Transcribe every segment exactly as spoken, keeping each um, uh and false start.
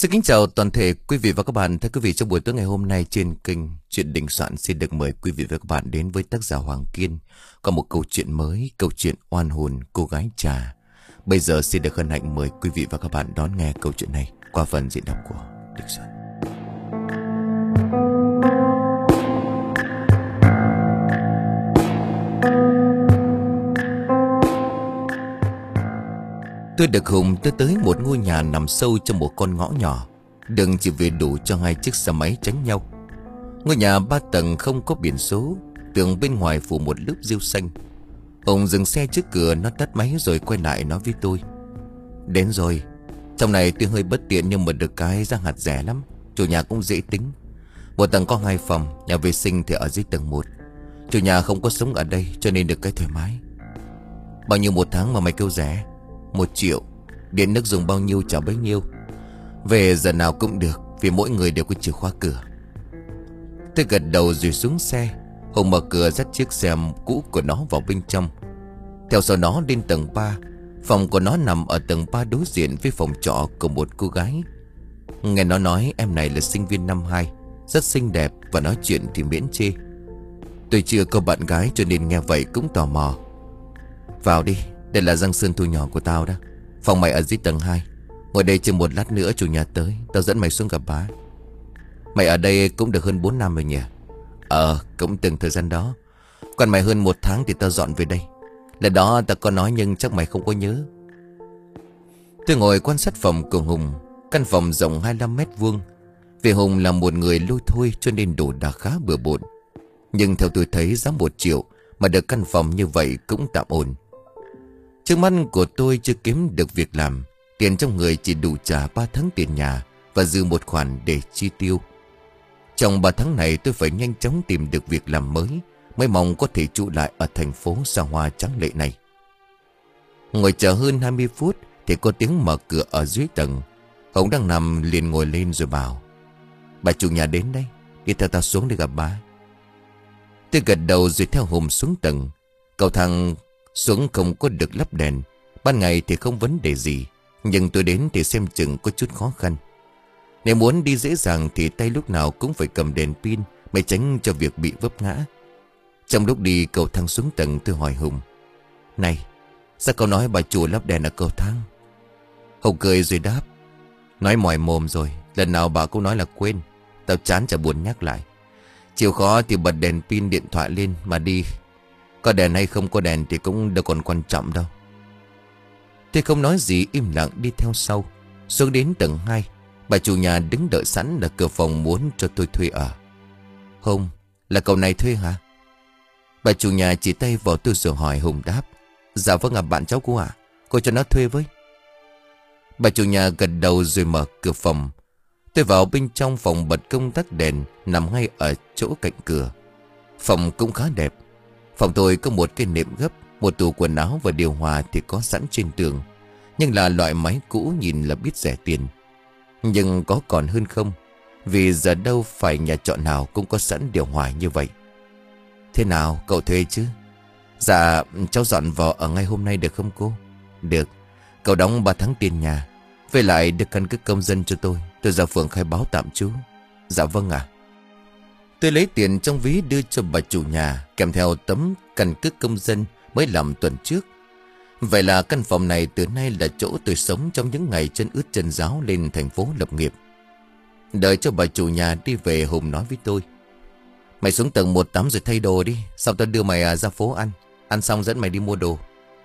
Xin kính chào toàn thể quý vị và các bạn. Thưa quý vị, trong buổi tối ngày hôm nay trên kênh Chuyện Đình Soạn xin được mời quý vị và các bạn đến với tác giả Hoàng Kiên có một câu chuyện mới, câu chuyện oan hồn cô gái trà. Bây giờ xin được hân hạnh mời quý vị và các bạn đón nghe câu chuyện này qua phần diễn đọc của Đình Soạn. Tôi được Hùng đưa tới một ngôi nhà nằm sâu trong một con ngõ nhỏ, đường chỉ về đủ cho hai chiếc xe máy tránh nhau. Ngôi nhà ba tầng không có biển số, tường bên ngoài phủ một lớp rêu xanh. Hùng dừng xe trước cửa, nó tắt máy rồi quay lại nói với tôi: "Đến rồi. Trong này tuy hơi bất tiện nhưng mà được cái giá hạt rẻ lắm. Chủ nhà cũng dễ tính. Một tầng có hai phòng, nhà vệ sinh thì ở dưới tầng một. Chủ nhà không có sống ở đây cho nên được cái thoải mái." "Bao nhiêu một tháng mà mày kêu rẻ?" "Một triệu. Điện nước dùng bao nhiêu trả bấy nhiêu. Về giờ nào cũng được, vì mỗi người đều có chìa khóa cửa." Tôi gật đầu rồi xuống xe. Hùng mở cửa dắt chiếc xe cũ của nó vào bên trong. Theo sau nó lên tầng ba. Phòng của nó nằm ở tầng ba đối diện với phòng trọ của một cô gái. Nghe nó nói em này là sinh viên năm hai, rất xinh đẹp và nói chuyện thì miễn chê. Tôi chưa có bạn gái cho nên nghe vậy cũng tò mò. "Vào đi, đây là Giang Sơn thu nhỏ của tao đó. Phòng mày ở dưới tầng hai. Ngồi đây chừng một lát nữa chủ nhà tới, tao dẫn mày xuống gặp bá." "Mày ở đây cũng được hơn bốn năm rồi nhỉ?" "Ờ, cũng từng thời gian đó. Còn mày hơn một tháng thì tao dọn về đây. Lần đó tao có nói nhưng chắc mày không có nhớ." Tôi ngồi quan sát phòng của Hùng. Căn phòng rộng hai mươi lăm mét vuông. Vì Hùng là một người lôi thôi cho nên đồ đạc khá bừa bộn. Nhưng theo tôi thấy giá một triệu mà được căn phòng như vậy cũng tạm ổn. Trước mắt của tôi chưa kiếm được việc làm. Tiền trong người chỉ đủ trả ba tháng tiền nhà và dư một khoản để chi tiêu. Trong ba tháng này tôi phải nhanh chóng tìm được việc làm mới, mới mong có thể trụ lại ở thành phố xa hoa tráng lệ này. Ngồi chờ hơn hai mươi phút thì có tiếng mở cửa ở dưới tầng. Hùng đang nằm liền ngồi lên rồi bảo: "Bà chủ nhà đến đây, đi theo tao xuống để gặp bà." Tôi gật đầu rồi theo Hùng xuống tầng. Cầu thang xuống không có được lắp đèn. Ban ngày thì không vấn đề gì, nhưng tôi đến thì xem chừng có chút khó khăn. Nếu muốn đi dễ dàng thì tay lúc nào cũng phải cầm đèn pin, mới tránh cho việc bị vấp ngã. Trong lúc đi cầu thang xuống tầng tôi hỏi Hùng: "Này, sao cậu nói bà chủ lắp đèn ở cầu thang?" Hùng cười rồi đáp: "Nói mỏi mồm rồi, lần nào bà cũng nói là quên. Tao chán chả buồn nhắc lại. Chịu khó thì bật đèn pin điện thoại lên mà đi. Có đèn hay không có đèn thì cũng đâu còn quan trọng đâu." Tôi không nói gì, im lặng đi theo sau. Xuống đến tầng hai, bà chủ nhà đứng đợi sẵn ở cửa phòng muốn cho tôi thuê ở. "Hùng, là cậu này thuê hả?" Bà chủ nhà chỉ tay vào tôi rồi hỏi. Hùng đáp: "Dạ vâng ạ, bạn cháu cô ạ. Cô cho nó thuê với." Bà chủ nhà gật đầu rồi mở cửa phòng. Tôi vào bên trong phòng, bật công tắc đèn, nằm ngay ở chỗ cạnh cửa. Phòng cũng khá đẹp. Phòng tôi có một cái nệm gấp, một tủ quần áo và điều hòa thì có sẵn trên tường. Nhưng là loại máy cũ, nhìn là biết rẻ tiền. Nhưng có còn hơn không, vì giờ đâu phải nhà trọ nào cũng có sẵn điều hòa như vậy. "Thế nào, cậu thuê chứ?" "Dạ, cháu dọn vào ở ngay hôm nay được không cô?" "Được. Cậu đóng ba tháng tiền nhà, với lại được căn cước công dân cho tôi. Tôi ra phường khai báo tạm trú." "Dạ vâng ạ." Tôi lấy tiền trong ví đưa cho bà chủ nhà, kèm theo tấm căn cước công dân mới làm tuần trước. Vậy là căn phòng này từ nay là chỗ tôi sống trong những ngày chân ướt chân ráo lên thành phố lập nghiệp. Đợi cho bà chủ nhà đi về, Hùng nói với tôi: "Mày xuống tầng một tắm rồi thay đồ đi, xong tao đưa mày ra phố ăn. Ăn xong dẫn mày đi mua đồ."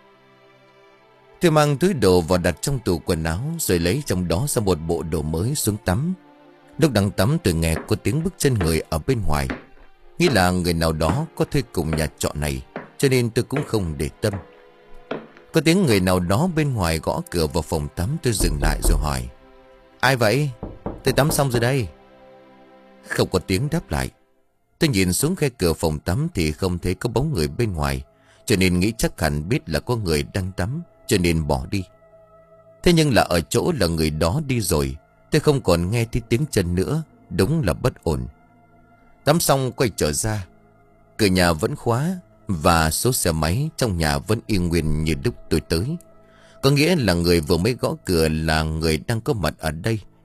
Tôi mang túi đồ vào đặt trong tủ quần áo, rồi lấy trong đó ra một bộ đồ mới xuống tắm. Lúc đang tắm tôi nghe có tiếng bước chân người ở bên ngoài. Nghĩ là người nào đó có thuê cùng nhà trọ này, cho nên tôi cũng không để tâm. Có tiếng người nào đó bên ngoài gõ cửa vào phòng tắm. Tôi dừng lại rồi hỏi: "Ai vậy? Tôi tắm xong rồi đây." Không có tiếng đáp lại. Tôi nhìn xuống khe cửa phòng tắm thì không thấy có bóng người bên ngoài, cho nên nghĩ chắc hẳn biết là có người đang tắm, cho nên bỏ đi. Thế nhưng là ở chỗ là người đó đi rồi, tôi không còn nghe thấy tiếng chân nữa. Đúng là bất ổn. Tắm xong quay trở ra, cửa nhà vẫn khóa và số xe máy trong nhà vẫn y nguyên như lúc tôi tới. Có nghĩa là người vừa mới gõ cửa là người đang có mặt ở đây,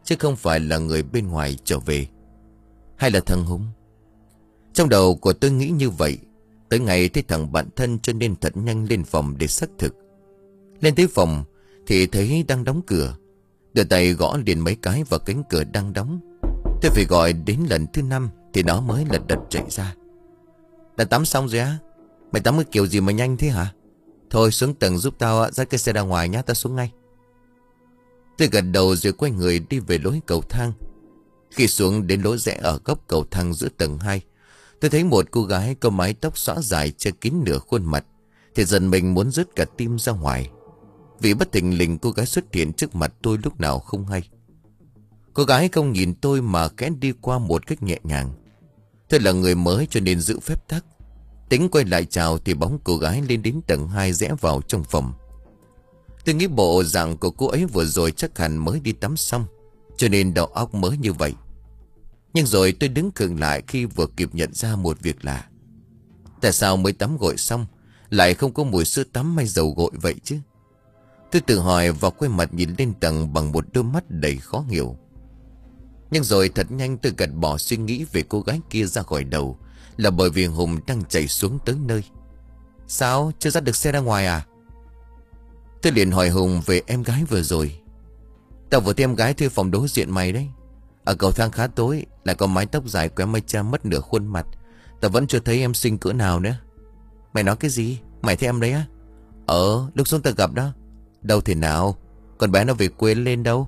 chứ không phải là người bên ngoài trở về. Hay là thằng Hùng? Trong đầu của tôi nghĩ như vậy. Tới ngày thấy thằng bạn thân cho nên thật nhanh lên phòng để xác thực. Lên tới phòng thì thấy đang đóng cửa. Đưa tay gõ liền mấy cái vào cánh cửa đang đóng. Tôi phải gọi đến lần thứ năm thì nó mới lật đật chạy ra. Đã tắm xong rồi á? Mày tắm cái kiểu gì mà nhanh thế hả? Thôi xuống tầng giúp tao dắt cái xe ra ngoài nhá, tao xuống ngay. Tôi gật đầu rồi quay người đi về lối cầu thang. Khi xuống đến lối rẽ ở góc cầu thang giữa tầng hai, tôi thấy một cô gái có mái tóc xõa dài che kín nửa khuôn mặt. Thì dần mình muốn rứt cả tim ra ngoài. Vì bất thình lình cô gái xuất hiện trước mặt tôi lúc nào không hay. Cô gái không nhìn tôi mà khẽ đi qua một cách nhẹ nhàng. Tôi là người mới cho nên giữ phép tắc. Tính quay lại chào thì bóng cô gái lên đến tầng hai rẽ vào trong phòng. Tôi nghĩ bộ dạng của cô ấy vừa rồi chắc hẳn mới đi tắm xong, cho nên đầu óc mới như vậy. Nhưng rồi tôi đứng khựng lại khi vừa kịp nhận ra một việc lạ. Tại sao mới tắm gội xong lại không có mùi sữa tắm hay dầu gội vậy chứ? Tôi tự hỏi và quay mặt nhìn lên tầng bằng một đôi mắt đầy khó hiểu. Nhưng rồi thật nhanh tôi gạt bỏ suy nghĩ về cô gái kia ra khỏi đầu. Là bởi vì Hùng đang chạy xuống tới nơi. Sao? Chưa dắt được xe ra ngoài à? Tôi liền hỏi Hùng về em gái vừa rồi. Tao vừa thấy em gái thuê phòng đối diện mày đấy. Ở cầu thang khá tối, lại có mái tóc dài quém mây cha mất nửa khuôn mặt. Tao vẫn chưa thấy em xinh cỡ nào nữa. Mày nói cái gì? Mày thấy em đấy á? Ờ, lúc xuống tao gặp đó. Đâu thể nào? Con bé nó về quê lên đâu?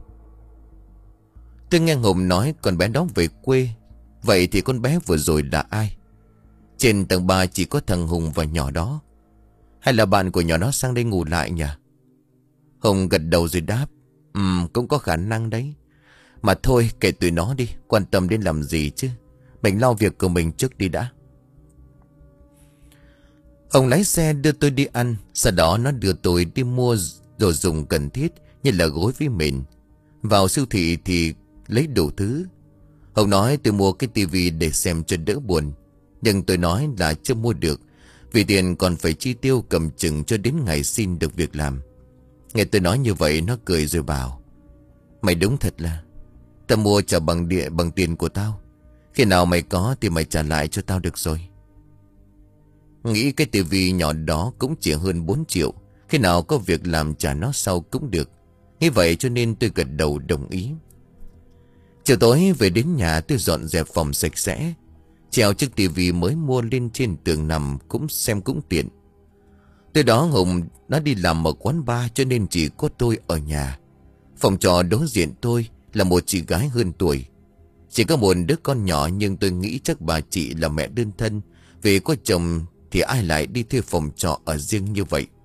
Tôi nghe Hùng nói con bé đó về quê. Vậy thì con bé vừa rồi là ai? Trên tầng ba chỉ có thằng Hùng và nhỏ đó. Hay là bạn của nhỏ đó sang đây ngủ lại nhỉ? Hùng gật đầu rồi đáp. Ừm, cũng có khả năng đấy. Mà thôi kệ tụi nó đi, quan tâm đến làm gì chứ. Mình lo việc của mình trước đi đã. Ông lái xe đưa tôi đi ăn. Sau đó nó đưa tôi đi mua đồ dùng cần thiết như là gối với mền. Vào siêu thị thì lấy đủ thứ. Hùng nói tôi mua cái tivi để xem cho đỡ buồn. Nhưng tôi nói là chưa mua được, vì tiền còn phải chi tiêu cầm chừng cho đến ngày xin được việc làm. Nghe tôi nói như vậy nó cười rồi bảo. Mày đúng thật là tao mua trả bằng địa bằng tiền của tao. Khi nào mày có thì mày trả lại cho tao được rồi. Nghĩ cái tivi nhỏ đó cũng chỉ hơn bốn triệu. Khi nào có việc làm trả nó sau cũng được. Như vậy cho nên tôi gật đầu đồng ý. Chiều tối về đến nhà tôi dọn dẹp phòng sạch sẽ. Treo chiếc tivi mới mua lên trên tường nằm cũng xem cũng tiện. Từ đó Hùng nó đi làm ở quán bar cho nên chỉ có tôi ở nhà. Phòng trọ đối diện tôi là một chị gái hơn tuổi. Chỉ có một đứa con nhỏ nhưng tôi nghĩ chắc bà chị là mẹ đơn thân. Vì có chồng thì ai lại đi thuê phòng trọ ở riêng như vậy.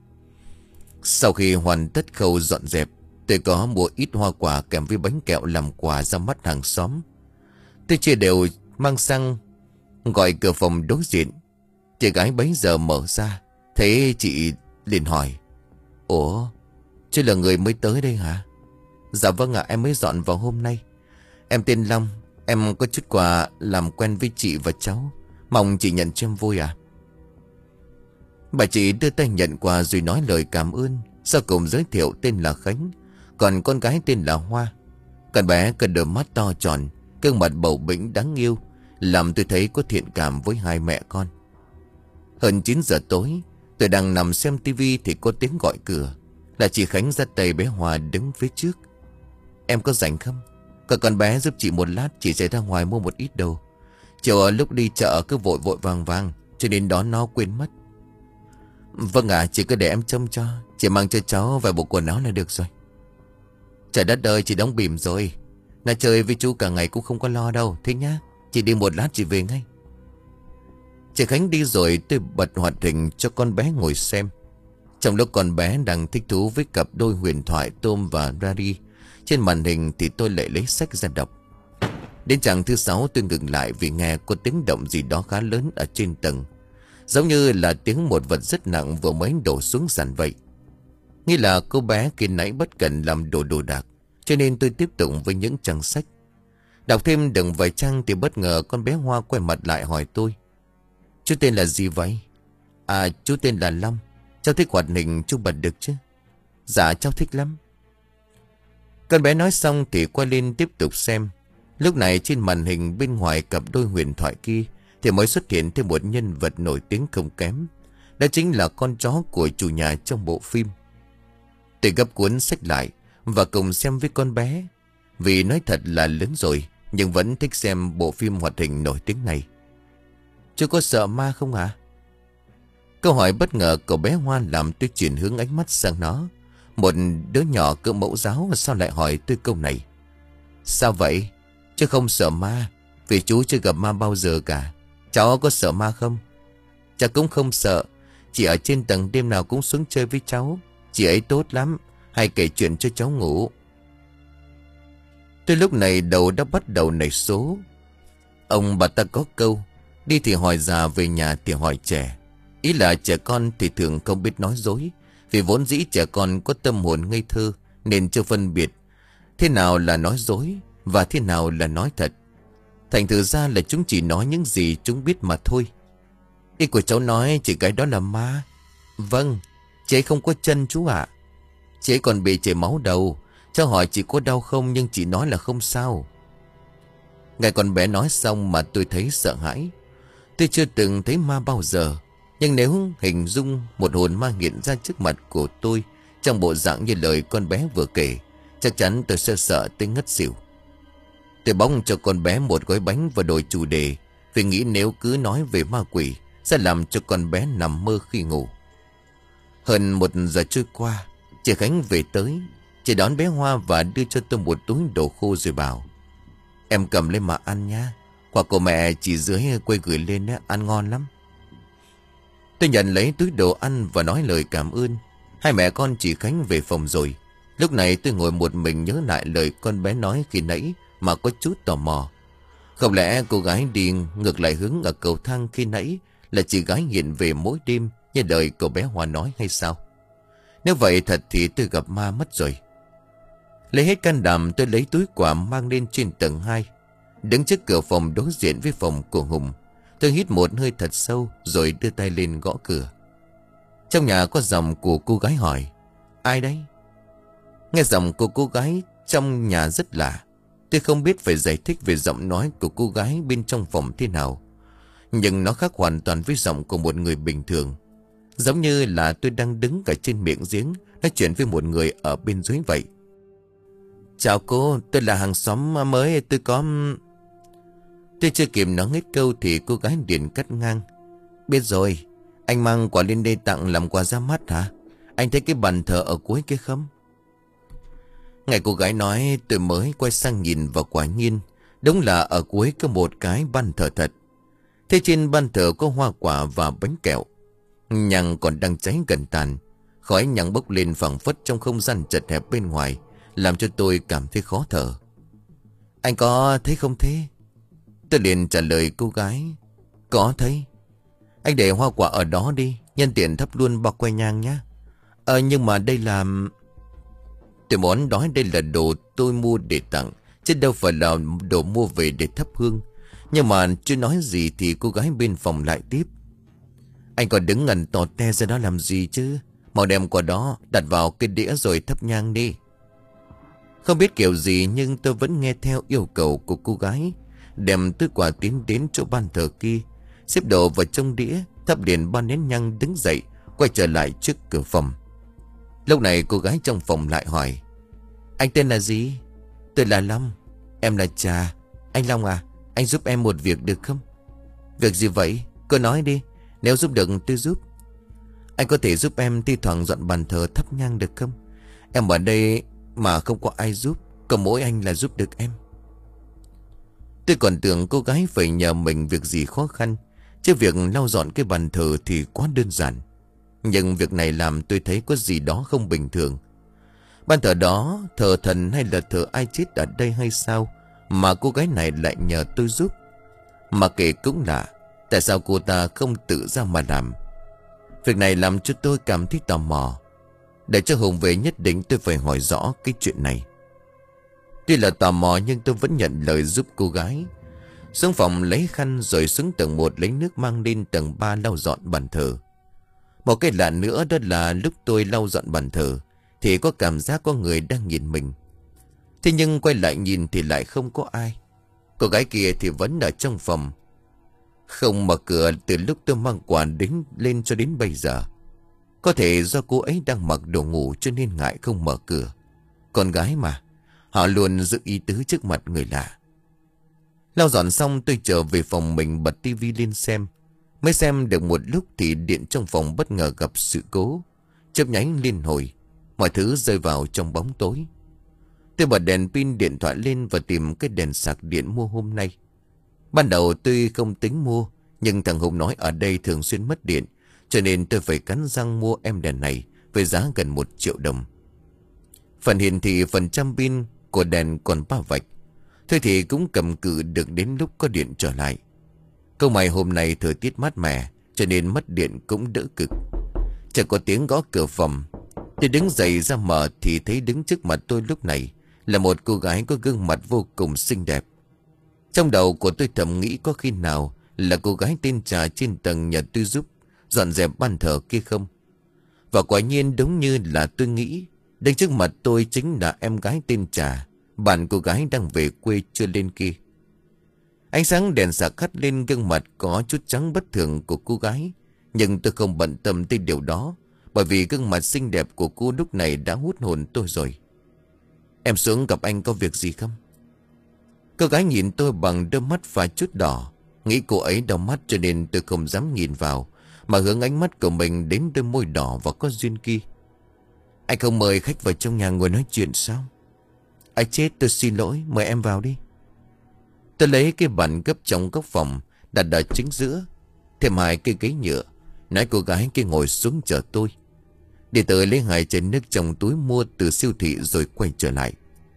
Sau khi hoàn tất khâu dọn dẹp, tôi có mua ít hoa quả kèm với bánh kẹo làm quà ra mắt hàng xóm. Tôi chia đều mang sang gọi cửa phòng đối diện. Chị gái bấy giờ mở ra, thấy chị liền hỏi. Ủa, chứ là người mới tới đây hả? Dạ vâng ạ, em mới dọn vào hôm nay. Em tên Long, em có chút quà làm quen với chị và cháu. Mong chị nhận cho em vui à? Bà chị đưa tay nhận quà rồi nói lời cảm ơn. Sau cùng giới thiệu tên là Khánh, còn con gái tên là Hoa. Con bé cần đôi mắt to tròn, gương mặt bầu bĩnh đáng yêu, làm tôi thấy có thiện cảm với hai mẹ con. Hơn chín giờ tối, tôi đang nằm xem tivi thì có tiếng gọi cửa. Là chị Khánh dắt tay bé Hoa đứng phía trước. Em có rảnh không? Còn con bé giúp chị một lát, chị sẽ ra ngoài mua một ít đồ. Chiều ở lúc đi chợ cứ vội vội vàng vàng, cho nên đó nó quên mất. Vâng ạ, chị cứ để em trông cho. Chị mang cho cháu vài bộ quần áo là được rồi. Trời đất ơi, chị đóng bìm rồi. Nó chơi với chú cả ngày cũng không có lo đâu. Thế nhá, chị đi một lát chị về ngay. Chị Khánh đi rồi tôi bật hoạt hình cho con bé ngồi xem. Trong lúc con bé đang thích thú với cặp đôi huyền thoại Tom và Rari, trên màn hình thì tôi lại lấy sách ra đọc. Đến trang thứ sáu tôi ngừng lại vì nghe có tiếng động gì đó khá lớn ở trên tầng. Giống như là tiếng một vật rất nặng vừa mới đổ xuống sàn vậy. Nghĩ là cô bé khi nãy bất cẩn làm đổ đồ đạc, cho nên tôi tiếp tục với những trang sách. Đọc thêm được vài trang thì bất ngờ con bé Hoa quay mặt lại hỏi tôi. Chú tên là gì vậy? À, chú tên là Long. Cháu thích hoạt hình chú bật được chứ? Dạ cháu thích lắm. Con bé nói xong thì qua lên tiếp tục xem. Lúc này trên màn hình bên ngoài cặp đôi huyền thoại kia thì mới xuất hiện thêm một nhân vật nổi tiếng không kém. Đó chính là con chó của chủ nhà trong bộ phim. Tôi gấp cuốn sách lại và cùng xem với con bé. Vì nói thật là lớn rồi nhưng vẫn thích xem bộ phim hoạt hình nổi tiếng này. Chú có sợ ma không ạ? À? Câu hỏi bất ngờ của bé Hoa làm tôi chuyển hướng ánh mắt sang nó. Một đứa nhỏ cỡ mẫu giáo sao lại hỏi tôi câu này? Sao vậy? Chứ không sợ ma. Vì chú chưa gặp ma bao giờ cả. Cháu có sợ ma không? Cháu cũng không sợ. Chị ở trên tầng đêm nào cũng xuống chơi với cháu. Chị ấy tốt lắm. Hay kể chuyện cho cháu ngủ. Tôi lúc này đầu đã bắt đầu nảy số. Ông bà ta có câu: đi thì hỏi già, về nhà thì hỏi trẻ. Ý là trẻ con thì thường không biết nói dối. Vì vốn dĩ trẻ con có tâm hồn ngây thơ nên chưa phân biệt thế nào là nói dối và thế nào là nói thật. Thành thử ra là chúng chỉ nói những gì chúng biết mà thôi. Ý của cháu nói chị cái đó là ma. Vâng, chị ấy không có chân chú ạ. Chị ấy còn bị chảy máu đầu. Cháu hỏi chị có đau không nhưng chị nói là không sao. Nghe con bé nói xong mà tôi thấy sợ hãi. Tôi chưa từng thấy ma bao giờ. Nhưng nếu hình dung một hồn ma hiện ra trước mặt của tôi trong bộ dạng như lời con bé vừa kể, chắc chắn tôi sẽ sợ tới ngất xỉu. Tôi bóng cho con bé một gói bánh và đổi chủ đề, vì nghĩ nếu cứ nói về ma quỷ sẽ làm cho con bé nằm mơ khi ngủ. Hơn một giờ trôi qua, chị Khánh về tới. Chị đón bé Hoa và đưa cho tôi một túi đồ khô rồi bảo: em cầm lên mà ăn nha. Quà của mẹ chị dưới quê gửi lên á, ăn ngon lắm. Tôi nhận lấy túi đồ ăn và nói lời cảm ơn. Hai mẹ con chị Khánh về phòng rồi. Lúc này tôi ngồi một mình nhớ lại lời con bé nói khi nãy mà có chút tò mò. Không lẽ cô gái đi ngược lại hướng ở cầu thang khi nãy là chị gái hiện về mỗi đêm như lời cậu bé Hoa nói hay sao? Nếu vậy thật thì tôi gặp ma mất rồi. Lấy hết can đảm tôi lấy túi quà mang lên trên tầng hai. Đứng trước cửa phòng đối diện với phòng của Hùng, tôi hít một hơi thật sâu rồi đưa tay lên gõ cửa. Trong nhà có giọng của cô gái hỏi: ai đấy? Nghe giọng của cô gái trong nhà rất lạ. Tôi không biết phải giải thích về giọng nói của cô gái bên trong phòng thế nào, nhưng nó khác hoàn toàn với giọng của một người bình thường. Giống như là tôi đang đứng cả trên miệng giếng nói chuyện với một người ở bên dưới vậy. Chào cô, tôi là hàng xóm mới, tôi có... Tôi chưa kịp nói hết câu thì cô gái liền cắt ngang: biết rồi, anh mang quà lên đây tặng làm quà ra mắt hả? Anh thấy cái bàn thờ ở cuối kia không? Nghe cô gái nói tôi mới quay sang nhìn và quả nhiên đúng là ở cuối có một cái bàn thờ thật. Thế trên bàn thờ có hoa quả và bánh kẹo. Nhang còn đang cháy gần tàn. Khói nhang bốc lên phảng phất trong không gian chật hẹp bên ngoài, làm cho tôi cảm thấy khó thở. Anh có thấy không thế? Tôi liền trả lời cô gái: có thấy. Anh để hoa quả ở đó đi, nhân tiện thắp luôn bao que nhang nhé. Ờ nhưng mà đây là... Tôi muốn nói đây là đồ tôi mua để tặng, chứ đâu phải là đồ mua về để thắp hương. Nhưng mà chưa nói gì thì cô gái bên phòng lại tiếp: anh còn đứng ngẩn tò te ra đó làm gì chứ? Mau đem qua đó đặt vào cái đĩa rồi thắp nhang đi. Không biết kiểu gì nhưng tôi vẫn nghe theo yêu cầu của cô gái, đem túi quà tiến đến chỗ ban thờ kia, xếp đồ vào trong đĩa, thắp điện ba nén nhang, đứng dậy quay trở lại trước cửa phòng. Lúc này cô gái trong phòng lại hỏi: anh tên là gì? Tôi là Long. Em là Trà. Anh Long à, anh giúp em một việc được không? Việc gì vậy? Cô nói đi, nếu giúp được tôi giúp. Anh có thể giúp em thi thoảng dọn bàn thờ thắp nhang được không? Em ở đây mà không có ai giúp, có mỗi anh là giúp được em. Tôi còn tưởng cô gái phải nhờ mình việc gì khó khăn, chứ việc lau dọn cái bàn thờ thì quá đơn giản. Nhưng việc này làm tôi thấy có gì đó không bình thường. Bàn thờ đó thờ thần hay là thờ ai chết ở đây hay sao mà cô gái này lại nhờ tôi giúp? Mà kể cũng lạ, tại sao cô ta không tự ra mà làm? Việc này làm cho tôi cảm thấy tò mò. Để cho Hùng về nhất định tôi phải hỏi rõ cái chuyện này. Tuy là tò mò nhưng tôi vẫn nhận lời giúp cô gái. Xuống phòng lấy khăn rồi xuống tầng một lấy nước mang lên tầng ba lau dọn bàn thờ. Một cái lạ nữa đó là lúc tôi lau dọn bàn thờ thì có cảm giác có người đang nhìn mình. Thế nhưng quay lại nhìn thì lại không có ai. Cô gái kia thì vẫn ở trong phòng, không mở cửa từ lúc tôi mang quà đến lên cho đến bây giờ. Có thể do cô ấy đang mặc đồ ngủ cho nên ngại không mở cửa. Con gái mà, họ luôn giữ ý tứ trước mặt người lạ. Lau dọn xong tôi trở về phòng mình, bật tivi lên xem. Mới xem được một lúc thì điện trong phòng bất ngờ gặp sự cố, chớp nháy liên hồi. Mọi thứ rơi vào trong bóng tối. Tôi bật đèn pin điện thoại lên và tìm cái đèn sạc điện mua hôm nay. Ban đầu tôi không tính mua, nhưng thằng Hùng nói ở đây thường xuyên mất điện, cho nên tôi phải cắn răng mua em đèn này với giá gần một triệu đồng. Phần hiển thị phần trăm pin của đèn còn ba vạch. Thôi thì cũng cầm cự được đến lúc có điện trở lại. Câu mày hôm nay thời tiết mát mẻ, cho nên mất điện cũng đỡ cực. Chẳng có tiếng gõ cửa phòng. Tôi đứng dậy ra mở thì thấy đứng trước mặt tôi lúc này là một cô gái có gương mặt vô cùng xinh đẹp. Trong đầu của tôi thầm nghĩ có khi nào là cô gái tên Trà trên tầng nhà tôi giúp dọn dẹp ban thờ kia không. Và quả nhiên đúng như là tôi nghĩ, đứng trước mặt tôi chính là em gái tên Trà, bạn cô gái đang về quê chưa lên kia. Ánh sáng đèn sạc hắt lên gương mặt có chút trắng bất thường của cô gái, nhưng tôi không bận tâm tới điều đó, bởi vì gương mặt xinh đẹp của cô lúc này đã hút hồn tôi rồi. Em xuống gặp anh có việc gì không? Cô gái nhìn tôi bằng đôi mắt pha chút đỏ. Nghĩ cô ấy đau mắt cho nên tôi không dám nhìn vào, mà hướng ánh mắt của mình đến đôi môi đỏ và có duyên kia. Anh không mời khách vào trong nhà ngồi nói chuyện sao? Ai chết, tôi xin lỗi, mời em vào đi. Tôi lấy cái bàn gấp trong góc phòng đặt ở chính giữa, thêm hai cái ghế nhựa, nói cô gái kia ngồi xuống chờ tôi. Đi tới lấy hai chai nước trong túi mua từ siêu thị rồi quay trở lại.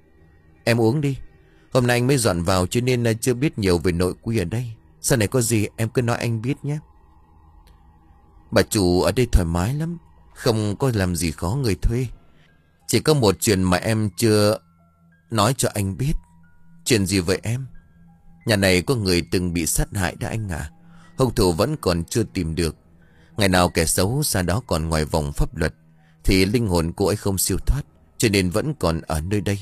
Em uống đi. Hôm nay anh mới dọn vào cho nên là chưa biết nhiều về nội quy ở đây. Sau này có gì em cứ nói anh biết nhé. Bà chủ ở đây thoải mái lắm, không có làm gì khó người thuê. Chỉ có một chuyện mà em chưa nói cho anh biết. Chuyện gì vậy em? Nhà này có người từng bị sát hại đã anh à. Hung thủ vẫn còn chưa tìm được. Ngày nào kẻ xấu xa đó còn ngoài vòng pháp luật thì linh hồn cô ấy không siêu thoát, cho nên vẫn còn ở nơi đây.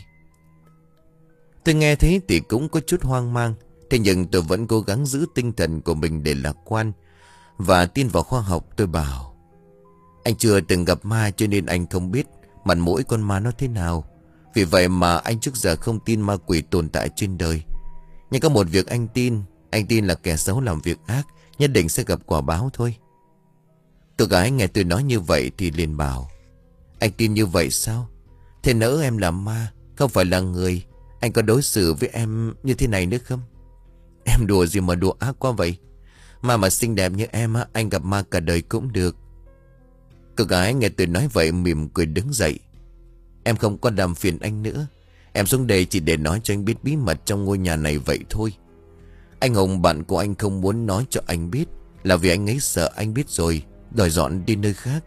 Tôi nghe thế thì cũng có chút hoang mang. Thế nhưng tôi vẫn cố gắng giữ tinh thần của mình để lạc quan và tin vào khoa học. Tôi bảo anh chưa từng gặp ma cho nên anh không biết mặt mũi con ma nó thế nào. Vì vậy mà anh trước giờ không tin ma quỷ tồn tại trên đời. Nhưng có một việc anh tin. Anh tin là kẻ xấu làm việc ác nhất định sẽ gặp quả báo thôi. Cô gái nghe tôi nói như vậy thì liền bảo anh tin như vậy sao? Thế nỡ em là ma, không phải là người, anh có đối xử với em như thế này nữa không? Em đùa gì mà đùa ác quá vậy? Ma mà xinh đẹp như em á, anh gặp ma cả đời cũng được. Cô gái nghe tôi nói vậy mỉm cười đứng dậy. Em không có làm phiền anh nữa. Em xuống đây chỉ để nói cho anh biết bí mật trong ngôi nhà này vậy thôi. Anh Hùng bạn của anh không muốn nói cho anh biết là vì anh ấy sợ anh biết rồi đòi dọn đi nơi khác.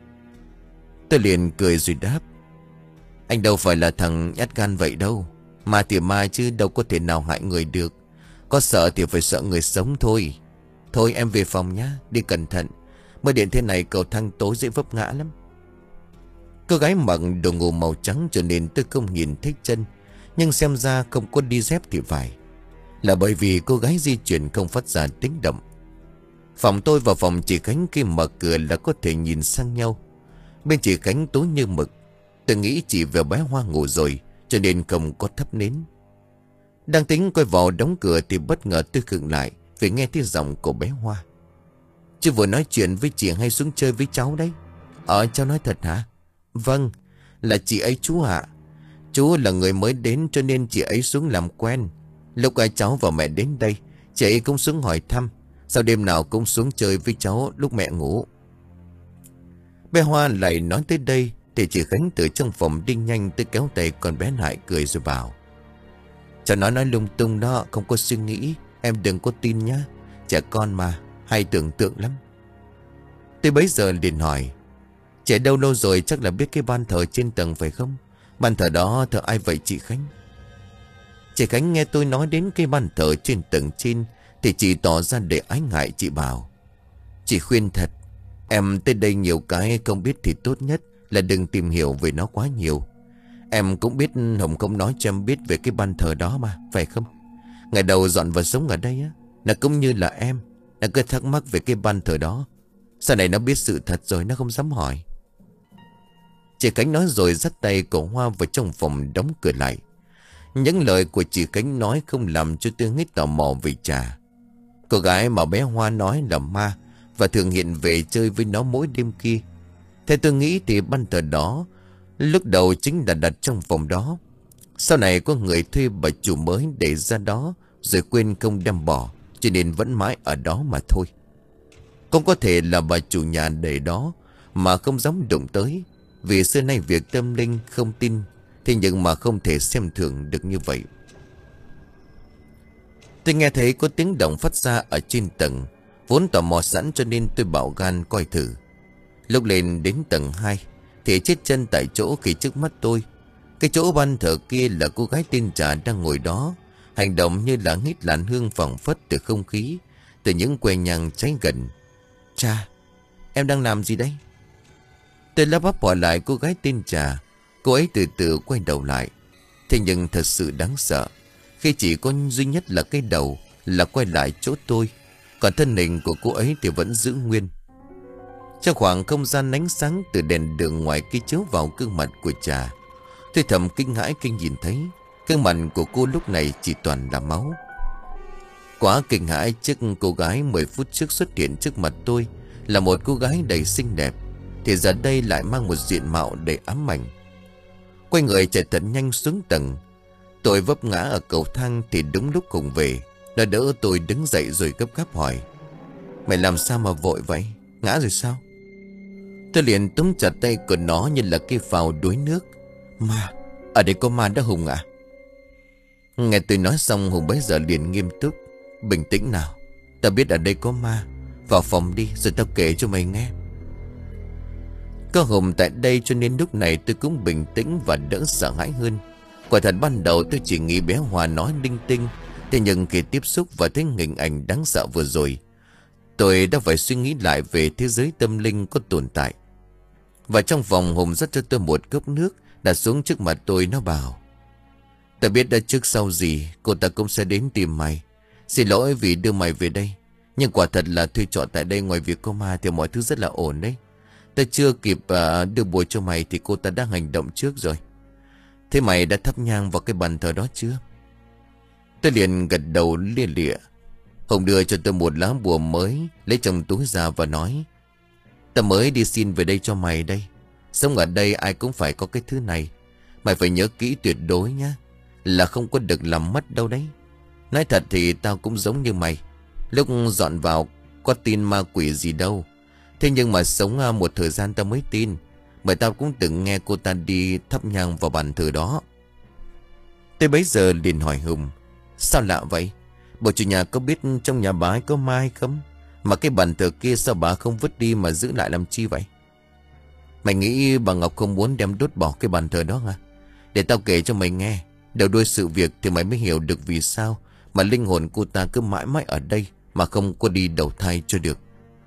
Tôi liền cười rồi đáp anh đâu phải là thằng nhát gan vậy đâu. Ma thì ma chứ đâu có thể nào hại người được. Có sợ thì phải sợ người sống thôi. Thôi em về phòng nhá, đi cẩn thận. Mới điện thế này cầu thang tối dễ vấp ngã lắm. Cô gái mặc đồ ngủ màu trắng cho nên tôi không nhìn thấy chân, nhưng xem ra không có đi dép thì phải. Là bởi vì cô gái di chuyển không phát ra tiếng động. Phòng tôi và phòng chị Khánh khi mở cửa là có thể nhìn sang nhau. Bên chị Khánh tối như mực. Tôi nghĩ chị và bé Hoa ngủ rồi cho nên không có thắp nến. Đang tính quay vào đóng cửa thì bất ngờ tôi khựng lại vì nghe tiếng giọng của bé Hoa. Chứ vừa nói chuyện với chị hay xuống chơi với cháu đấy? Ờ cháu nói thật hả? Vâng, là chị ấy chú ạ. Chú là người mới đến cho nên chị ấy xuống làm quen. Lúc ai cháu và mẹ đến đây, chị ấy cũng xuống hỏi thăm. Sao đêm nào cũng xuống chơi với cháu lúc mẹ ngủ. Bé Hoa lại nói tới đây thì chị Khánh từ trong phòng đi nhanh tới kéo tay con bé lại cười rồi bảo cháu nói nói lung tung đó, không có suy nghĩ. Em đừng có tin nhá. Trẻ con mà, hay tưởng tượng lắm. Tôi bấy giờ liền hỏi trẻ đâu lâu rồi chắc là biết cái ban thờ trên tầng phải không? Ban thờ đó thờ ai vậy chị Khánh? Chị Khánh nghe tôi nói đến cái ban thờ trên tầng trên thì chị tỏ ra để ái ngại. Chị bảo chị khuyên thật, em tới đây nhiều cái không biết thì tốt nhất là đừng tìm hiểu về nó quá nhiều. Em cũng biết Hồng không nói cho em biết về cái ban thờ đó mà, phải không? Ngày đầu dọn vào sống ở đây á, nó cũng như là em, nó cứ thắc mắc về cái ban thờ đó. Sau này nó biết sự thật rồi nó không dám hỏi. Chị Khánh nói rồi dắt tay cậu Hoa vào trong phòng đóng cửa lại. Những lời của chị Khánh nói không làm cho Tương hết tò mò về Trà. Cô gái mà bé Hoa nói là ma và thường hiện về chơi với nó mỗi đêm kia. Theo tôi nghĩ thì ban thờ đó lúc đầu chính là đặt trong phòng đó. Sau này có người thuê bà chủ mới để ra đó rồi quên không đem bỏ, cho nên vẫn mãi ở đó mà thôi. Cũng có thể là bà chủ nhà để đó mà không dám đụng tới, vì xưa nay việc tâm linh không tin, thế nhưng mà không thể xem thường được như vậy. Tôi nghe thấy có tiếng động phát ra ở trên tầng, vốn tò mò sẵn cho nên tôi bảo gan coi thử. Lúc lên đến tầng hai thì chết chân tại chỗ khi trước mắt tôi. Cái chỗ ban thờ kia là cô gái tên Trà đang ngồi đó, hành động như là hít làn hương phảng phất từ không khí, từ những que nhang cháy gần. Trà, em đang làm gì đấy? Tôi lắp bắp hỏi lại cô gái tên Trà. Cô ấy từ từ quay đầu lại. Thế nhưng thật sự đáng sợ khi chỉ có duy nhất là cái đầu là quay lại chỗ tôi, còn thân hình của cô ấy thì vẫn giữ nguyên. Trong khoảng không gian ánh sáng từ đèn đường ngoài kia chiếu vào gương mặt của Trà, tôi thầm kinh hãi khi nhìn thấy gương mặt của cô lúc này chỉ toàn là máu. Quá kinh hãi trước cô gái mười phút trước xuất hiện trước mặt tôi là một cô gái đầy xinh đẹp, thì giờ đây lại mang một diện mạo đầy ám ảnh. Quay người chạy thật nhanh xuống tầng. Tôi vấp ngã ở cầu thang thì đúng lúc Hùng về. Nó đỡ tôi đứng dậy rồi gấp gáp hỏi: Mày làm sao mà vội vậy? Ngã rồi sao? Tôi liền túm chặt tay của nó như là cái phao đuối nước. Ma, ở đây có ma đó Hùng ạ. Nghe tôi nói xong Hùng bấy giờ liền nghiêm túc: Bình tĩnh nào, tao biết ở đây có ma. Vào phòng đi rồi tao kể cho mày nghe. Có Hùng tại đây cho nên lúc này tôi cũng bình tĩnh và đỡ sợ hãi hơn. Quả thật ban đầu tôi chỉ nghĩ bé Hòa nói linh tinh, thế nhưng khi tiếp xúc và thấy hình ảnh đáng sợ vừa rồi, tôi đã phải suy nghĩ lại về thế giới tâm linh có tồn tại. Và trong phòng Hùng dắt cho tôi một cốc nước, đặt xuống trước mặt tôi. Nó bảo: Ta biết đã trước sau gì cô ta cũng sẽ đến tìm mày. Xin lỗi vì đưa mày về đây, nhưng quả thật là thuê trọ tại đây ngoài việc có ma thì mọi thứ rất là ổn đấy. Ta chưa kịp uh, đưa bùa cho mày thì cô ta đã hành động trước rồi. Thế mày đã thắp nhang vào cái bàn thờ đó chưa? Tôi liền gật đầu lia lịa. Hùng đưa cho tôi một lá bùa mới, lấy trong túi ra và nói: Ta mới đi xin về đây cho mày đây. Sống ở đây ai cũng phải có cái thứ này. Mày phải nhớ kỹ tuyệt đối nhá, là không có được làm mất đâu đấy. Nói thật thì tao cũng giống như mày, lúc dọn vào có tin ma quỷ gì đâu. Thế nhưng mà sống một thời gian tao mới tin, bởi tao cũng từng nghe cô ta đi thắp nhang vào bàn thờ đó. Tôi bấy giờ liền hỏi Hùng: Sao lạ vậy? Bộ chủ nhà có biết trong nhà bà ấy có ma hay không? Mà cái bàn thờ kia sao bà không vứt đi mà giữ lại làm chi vậy? Mày nghĩ bà Ngọc không muốn đem đốt bỏ cái bàn thờ đó hả? Để tao kể cho mày nghe đầu đuôi sự việc thì mày mới hiểu được vì sao mà linh hồn cô ta cứ mãi mãi ở đây mà không có đi đầu thai cho được.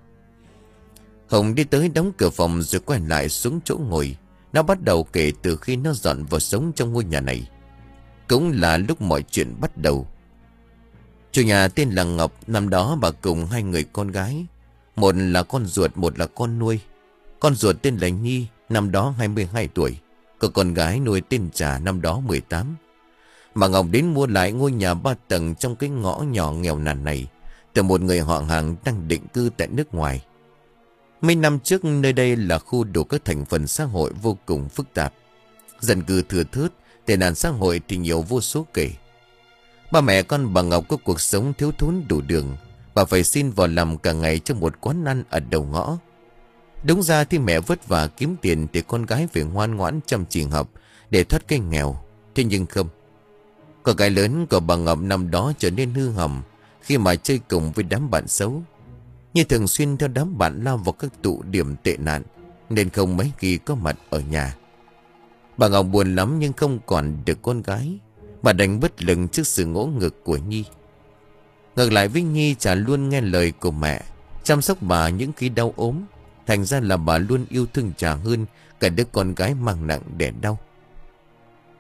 Hùng đi tới đóng cửa phòng rồi quay lại xuống chỗ ngồi. Nó bắt đầu kể từ khi nó dọn vào sống trong ngôi nhà này. Cũng là lúc mọi chuyện bắt đầu. Chủ nhà tên là Ngọc. Năm đó bà cùng hai người con gái, một là con ruột, một là con nuôi. Con ruột tên là Nhi, năm đó hai mươi hai tuổi. Còn con gái nuôi tên Trà, năm đó mười tám. Bà Ngọc đến mua lại ngôi nhà ba tầng trong cái ngõ nhỏ nghèo nàn này từ một người họ hàng đang định cư tại nước ngoài. Mấy năm trước nơi đây là khu đủ các thành phần xã hội vô cùng phức tạp. Dân cư thừa thớt, tệ nạn xã hội thì nhiều vô số kể. Ba mẹ con bà Ngọc có cuộc sống thiếu thốn đủ đường. Bà phải xin vào làm cả ngày trong một quán ăn ở đầu ngõ. Đúng ra thì mẹ vất vả kiếm tiền thì con gái phải ngoan ngoãn chăm chỉ học để thoát cái nghèo. Thế nhưng không. Con gái lớn của bà Ngọc năm đó trở nên hư hỏng khi mà chơi cùng với đám bạn xấu. Như thường xuyên theo đám bạn lao vào các tụ điểm tệ nạn, nên không mấy khi có mặt ở nhà. Bà Ngọc buồn lắm nhưng không còn được con gái. Bà đành bất lực trước sự ngỗ ngược của Nhi. Ngược lại với Nhi, Trà luôn nghe lời của mẹ, chăm sóc bà những khi đau ốm. Thành ra là bà luôn yêu thương Trà hơn cả đứa con gái mang nặng đẻ đau.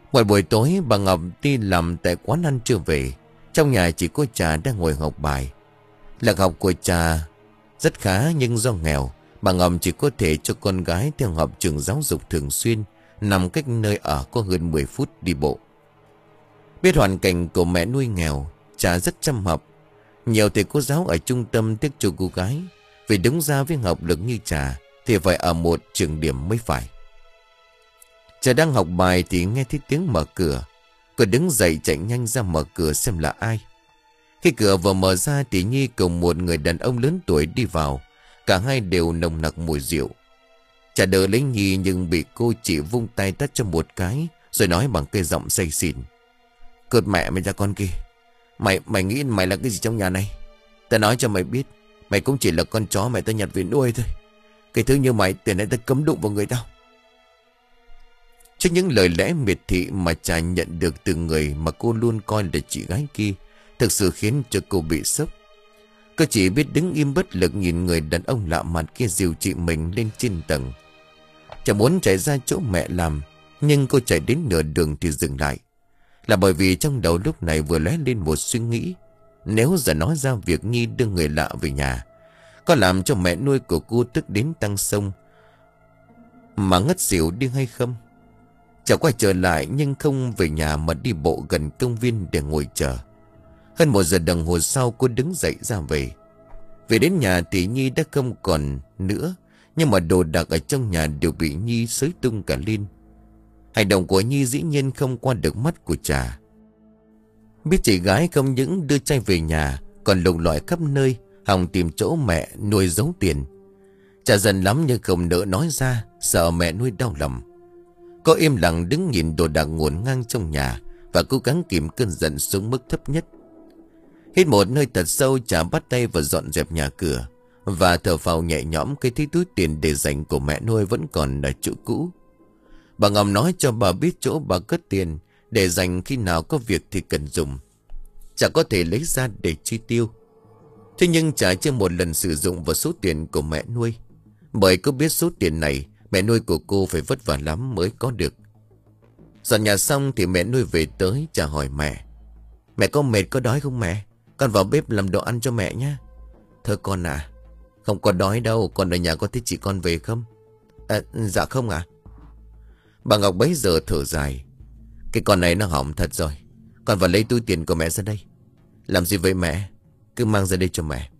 Một buổi tối bà Ngọc đi làm tại quán ăn chưa về. Trong nhà chỉ có Trà đang ngồi học bài. Lạc học của Trà rất khá, nhưng do nghèo, bà Ngọc chỉ có thể cho con gái theo học trường giáo dục thường xuyên, nằm cách nơi ở có hơn mười phút đi bộ. Biết hoàn cảnh của mẹ nuôi nghèo, Trà rất chăm học. Nhiều thầy cô giáo ở trung tâm tiếc cho cô gái, vì đúng ra với học lực như Trà thì phải ở một trường điểm mới phải. Trà đang học bài thì nghe thấy tiếng mở cửa. Cô đứng dậy chạy nhanh ra mở cửa xem là ai. Khi cửa vừa mở ra thì Nhi cùng một người đàn ông lớn tuổi đi vào. Cả hai đều nồng nặc mùi rượu. Trà đỡ lấy Nhi nhưng bị cô chỉ vung tay tát cho một cái, rồi nói bằng cái giọng say xỉn: "Cướp mẹ mày ra con kia. Mày mày nghĩ mày là cái gì trong nhà này? Ta nói cho mày biết, mày cũng chỉ là con chó mẹ ta nhặt về nuôi thôi. Cái thứ như mày tiền này ta cấm đụng vào người tao." Trước những lời lẽ miệt thị mà Trà nhận được từ người mà cô luôn coi là chị gái kia, thực sự khiến cho cô bị sốc. Cô chỉ biết đứng im bất lực nhìn người đàn ông lạ mặt kia dìu chị mình lên trên tầng. Chả muốn chạy ra chỗ mẹ làm, nhưng cô chạy đến nửa đường thì dừng lại. Là bởi vì trong đầu lúc này vừa lóe lên một suy nghĩ: nếu giờ nói ra việc Nhi đưa người lạ về nhà, có làm cho mẹ nuôi của cô tức đến tăng sông mà ngất xỉu đi hay không? Chả quay trở lại, nhưng không về nhà mà đi bộ gần công viên để ngồi chờ. Hơn một giờ đồng hồ sau, cô đứng dậy ra về. Về đến nhà thì Nhi đã không còn nữa, nhưng mà đồ đạc ở trong nhà đều bị Nhi xới tung cả lên. Hành động của Nhi dĩ nhiên không qua được mắt của Trà. Biết chị gái không những đưa trai về nhà, còn lục lọi khắp nơi hòng tìm chỗ mẹ nuôi giấu tiền. Trà giận lắm nhưng không nỡ nói ra, sợ mẹ nuôi đau lòng. Cô im lặng đứng nhìn đồ đạc ngổn ngang trong nhà và cố gắng kìm cơn giận xuống mức thấp nhất. Hít một hơi thật sâu, Trà bắt tay vào dọn dẹp nhà cửa và thở phào nhẹ nhõm khi thấy túi tiền để dành của mẹ nuôi vẫn còn ở chỗ cũ. Bà Ngọc nói cho bà biết chỗ bà cất tiền để dành khi nào có việc thì cần dùng, Trà có thể lấy ra để chi tiêu. Thế nhưng Trà chưa một lần sử dụng vào số tiền của mẹ nuôi, bởi cô biết số tiền này mẹ nuôi của cô phải vất vả lắm mới có được. Dọn nhà xong thì mẹ nuôi về tới. Trà hỏi mẹ: "Mẹ có mệt có đói không mẹ? Con vào bếp làm đồ ăn cho mẹ nhé." "Thưa con à, không có đói đâu. Con ở nhà có thích chị con về không?" À, "Dạ không ạ." Bà Ngọc bấy giờ thở dài: "Cái con này nó hỏng thật rồi. Con vào lấy túi tiền của mẹ ra đây." "Làm gì vậy mẹ? Cứ mang ra đây cho mẹ."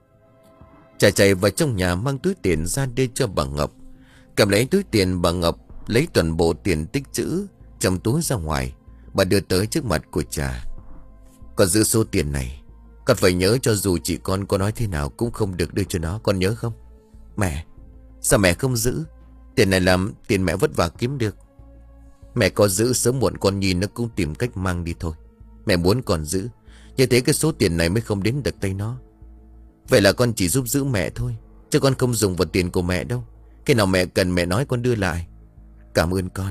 Trà chạy vào trong nhà mang túi tiền ra đây cho bà Ngọc. Cầm lấy túi tiền, bà Ngọc lấy toàn bộ tiền tích trữ trong túi ra ngoài. Bà đưa tới trước mặt của Trà: "Con giữ số tiền này. Con phải nhớ cho dù chị con có nói thế nào cũng không được đưa cho nó. Con nhớ không?" "Mẹ, sao mẹ không giữ? Tiền này là tiền mẹ vất vả kiếm được. Mẹ có giữ sớm muộn con nhìn nó cũng tìm cách mang đi thôi. Mẹ muốn con giữ, như thế cái số tiền này mới không đến được tay nó. Vậy là con chỉ giúp giữ mẹ thôi, chứ con không dùng vào tiền của mẹ đâu. Khi nào mẹ cần mẹ nói con đưa lại. Cảm ơn con."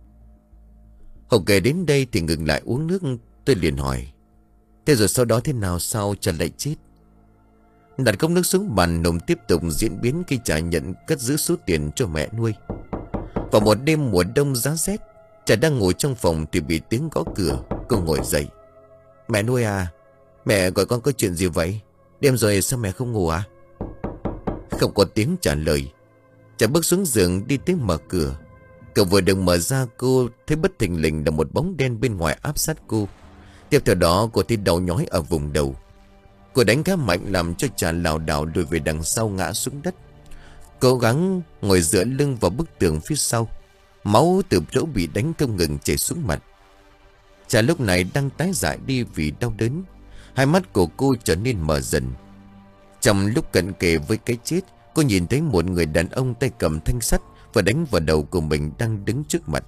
Hậu kể đến đây thì ngừng lại uống nước. Tôi liền hỏi: "Thế rồi sau đó thế nào, sao Trà lại chết?" Đặt cốc nước xuống bàn, Nùng tiếp tục diễn biến khi Trà nhận cất giữ số tiền cho mẹ nuôi. Vào một đêm mùa đông giá rét, Trà đang ngồi trong phòng thì bị tiếng gõ cửa. Cô ngồi dậy: "Mẹ nuôi à, mẹ gọi con có chuyện gì vậy? Đêm rồi sao mẹ không ngủ à?" Không có tiếng trả lời. Trà bước xuống giường đi tới mở cửa. Cửa vừa được mở ra, cô thấy bất thình lình là một bóng đen bên ngoài áp sát cô. Tiếp theo đó cô thấy đau nhói ở vùng đầu. Cô đánh khá mạnh làm cho Trà lảo đảo lùi về đằng sau, ngã xuống đất. Cố gắng ngồi dựa lưng vào bức tường phía sau. Máu từ chỗ bị đánh không ngừng chảy xuống mặt. Trà lúc này đang tái dại đi vì đau đớn. Hai mắt của cô trở nên mờ dần. Trong lúc cận kề với cái chết, cô nhìn thấy một người đàn ông tay cầm thanh sắt và đánh vào đầu của mình đang đứng trước mặt.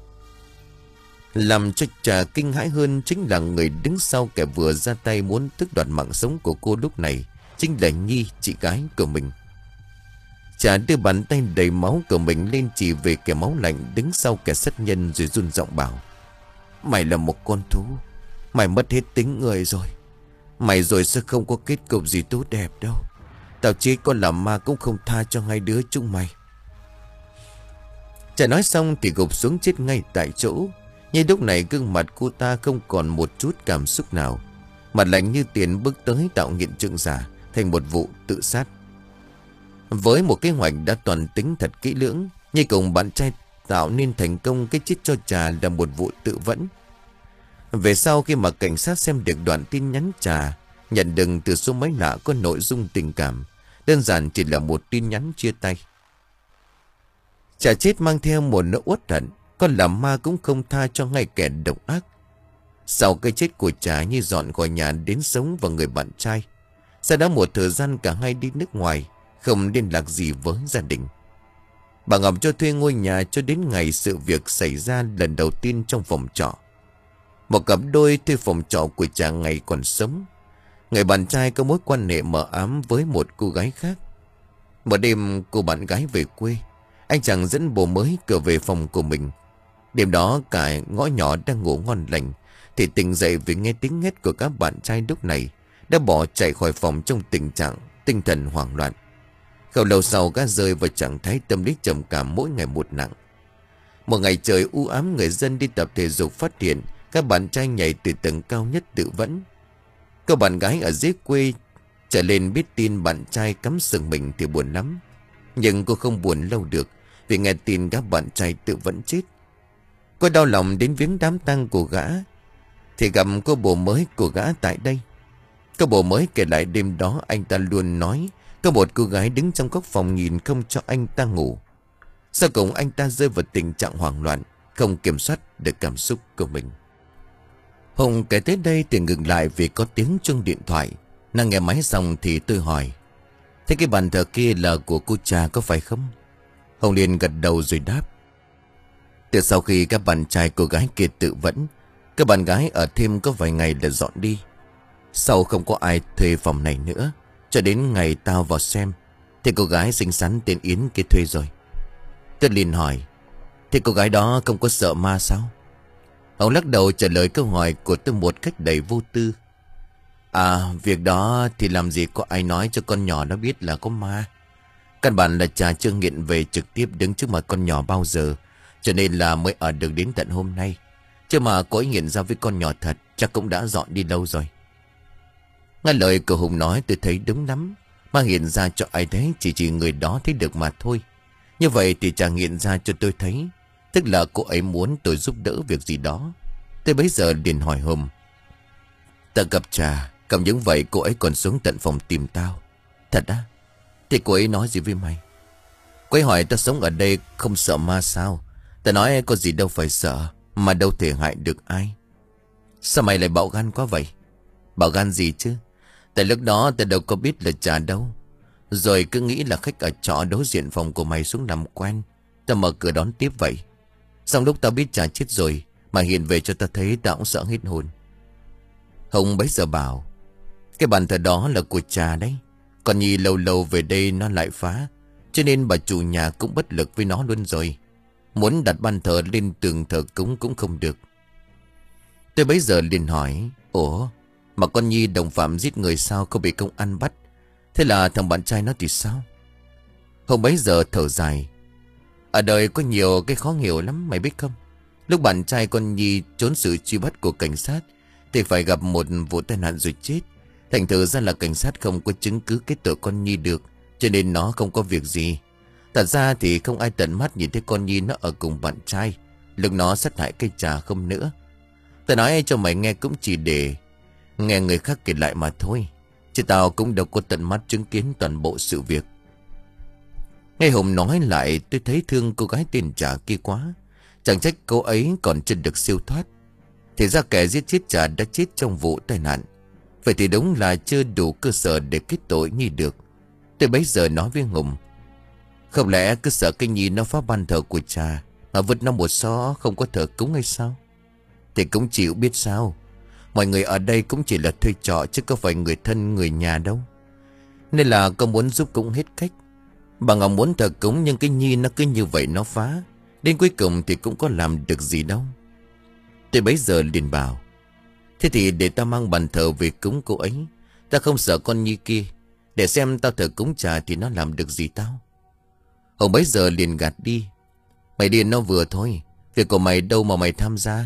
Làm cho Trà kinh hãi hơn chính là người đứng sau kẻ vừa ra tay muốn tước đoạt mạng sống của cô lúc này chính là Nhi, chị gái của mình. Trà đưa bàn tay đầy máu của mình lên chỉ về kẻ máu lạnh đứng sau kẻ sát nhân, rồi run giọng bảo: "Mày là một con thú. Mày mất hết tính người rồi. Mày rồi sẽ không có kết cục gì tốt đẹp đâu. Tao chỉ có làm ma cũng không tha cho hai đứa chúng mày." Trà nói xong thì gục xuống chết ngay tại chỗ. Nhưng lúc này gương mặt cô ta không còn một chút cảm xúc nào. Mặt lạnh như tiền bước tới tạo hiện trường giả thành một vụ tự sát. Với một kế hoạch đã toàn tính thật kỹ lưỡng, Nhi cùng bạn trai tạo nên thành công cái chết cho Trà là một vụ tự vẫn. Về sau khi mà cảnh sát xem được đoạn tin nhắn Trà nhận được từ số máy lạ có nội dung tình cảm, đơn giản chỉ là một tin nhắn chia tay. Trà chết mang theo một nỗi uất hận, con làm ma cũng không tha cho ngay kẻ độc ác. Sau cái chết của Trà, Nhi dọn khỏi nhà đến sống với người bạn trai. Sau đó một thời gian cả hai đi nước ngoài, không liên lạc gì với gia đình. Bà Ngọc cho thuê ngôi nhà cho đến ngày sự việc xảy ra lần đầu tiên trong phòng trọ. Một cặp đôi thuê phòng trọ của Trà ngày còn sống. Người bạn trai có mối quan hệ mờ ám với một cô gái khác. Một đêm cô bạn gái về quê, anh chàng dẫn bồ mới cửa về phòng của mình. Đêm đó cả ngõ nhỏ đang ngủ ngon lành thì tỉnh dậy vì nghe tiếng hét của các bạn trai lúc này đã bỏ chạy khỏi phòng trong tình trạng tinh thần hoảng loạn. Không lâu sau gã rơi vào trạng thái tâm lý trầm cảm mỗi ngày một nặng. Một ngày trời u ám, người dân đi tập thể dục phát hiện các bạn trai nhảy từ tầng cao nhất tự vẫn. Cô bạn gái ở dưới quê trở lên biết tin bạn trai cắm sừng mình thì buồn lắm. Nhưng cô không buồn lâu được vì nghe tin các bạn trai tự vẫn chết. Cô đau lòng đến viếng đám tang của gã thì gặp cô bồ mới của gã tại đây. Cô bồ mới kể lại đêm đó anh ta luôn nói có một cô gái đứng trong góc phòng nhìn không cho anh ta ngủ. Sau cùng anh ta rơi vào tình trạng hoảng loạn, không kiểm soát được cảm xúc của mình. Hùng kể tới đây thì ngừng lại vì có tiếng chuông điện thoại. Nàng nghe máy xong thì tôi hỏi: thế cái bàn thờ kia là của cô Trà có phải không? Hùng liền gật đầu rồi đáp: từ sau khi các bạn trai cô gái kia tự vẫn, các bạn gái ở thêm có vài ngày là dọn đi. Sau không có ai thuê phòng này nữa, cho đến ngày tao vào xem thì cô gái xinh xắn tên Yến kia thuê rồi. Tôi liền hỏi: thì cô gái đó không có sợ ma sao? Ông lắc đầu trả lời câu hỏi của tôi một cách đầy vô tư: à, việc đó thì làm gì có ai nói cho con nhỏ nó biết là có ma. Căn bản là Trà chưa nghiện về trực tiếp đứng trước mặt con nhỏ bao giờ, cho nên là mới ở được đến tận hôm nay. Chứ mà có ý nghiện ra với con nhỏ thật chắc cũng đã dọn đi lâu rồi. Nghe lời của Hùng nói tôi thấy đúng lắm. Mà hiện ra cho ai thấy chỉ chỉ người đó thấy được mà thôi. Như vậy thì Trà hiện ra cho tôi thấy, tức là cô ấy muốn tôi giúp đỡ việc gì đó. Tôi bấy giờ liền hỏi Hùng: ta gặp Trà, không những vậy cô ấy còn xuống tận phòng tìm tao. Thật á? Thì cô ấy nói gì với mày? Cô ấy hỏi ta sống ở đây không sợ ma sao? Ta nói có gì đâu phải sợ, mà đâu thể hại được ai. Sao mày lại bạo gan quá vậy? Bạo gan gì chứ? Tại lúc đó ta đâu có biết là Trà đâu. Rồi cứ nghĩ là khách ở trọ đối diện phòng của mày xuống làm quen, ta mở cửa đón tiếp vậy. Xong lúc tao biết Trà chết rồi mà hiện về cho ta thấy, tao cũng sợ hết hồn. Hùng bấy giờ bảo: cái bàn thờ đó là của Trà đấy. Còn Nhi lâu lâu về đây nó lại phá, cho nên bà chủ nhà cũng bất lực với nó luôn rồi. Muốn đặt bàn thờ lên tường thờ cúng cũng không được. Tôi bấy giờ liền hỏi: ủa, mà con Nhi đồng phạm giết người sao không bị công an bắt? Thế là thằng bạn trai nó thì sao? Hùng bấy giờ thở dài: ở đời có nhiều cái khó hiểu lắm mày biết không. Lúc bạn trai con Nhi trốn sự truy bắt của cảnh sát thì phải gặp một vụ tai nạn rồi chết. Thành thử ra là cảnh sát không có chứng cứ kết tội con Nhi được, cho nên nó không có việc gì. Thật ra thì không ai tận mắt nhìn thấy con Nhi nó ở cùng bạn trai lúc nó sát hại cây Trà không nữa. Tao nói cho mày nghe cũng chỉ để nghe người khác kể lại mà thôi, chứ tao cũng đâu có tận mắt chứng kiến toàn bộ sự việc. Nghe Hùng nói lại tôi thấy thương cô gái tên Trà kia quá. Chẳng trách cô ấy còn chưa được siêu thoát. Thì ra kẻ giết chết Trà đã chết trong vụ tai nạn. Vậy thì đúng là chưa đủ cơ sở để kết tội Nhi được. Tôi bấy giờ nói với Hùng: không lẽ cứ sợ cái Nhi nó phá ban thờ của Trà mà vứt nó một xó không có thờ cúng hay sao? Thì cũng chịu biết sao. Mọi người ở đây cũng chỉ là thuê trọ chứ có phải người thân người nhà đâu. Nên là có muốn giúp cũng hết cách. Bà Ngọc muốn thờ cúng nhưng cái Nhi nó cứ như vậy nó phá, đến cuối cùng thì cũng có làm được gì đâu. Tôi bấy giờ liền bảo: thế thì để tao mang bàn thờ về cúng cô ấy. Ta không sợ con Nhi kia. Để xem tao thờ cúng Trà thì nó làm được gì tao. Hùng bấy giờ liền gạt đi: mày điên nó vừa thôi. Việc của mày đâu mà mày tham gia.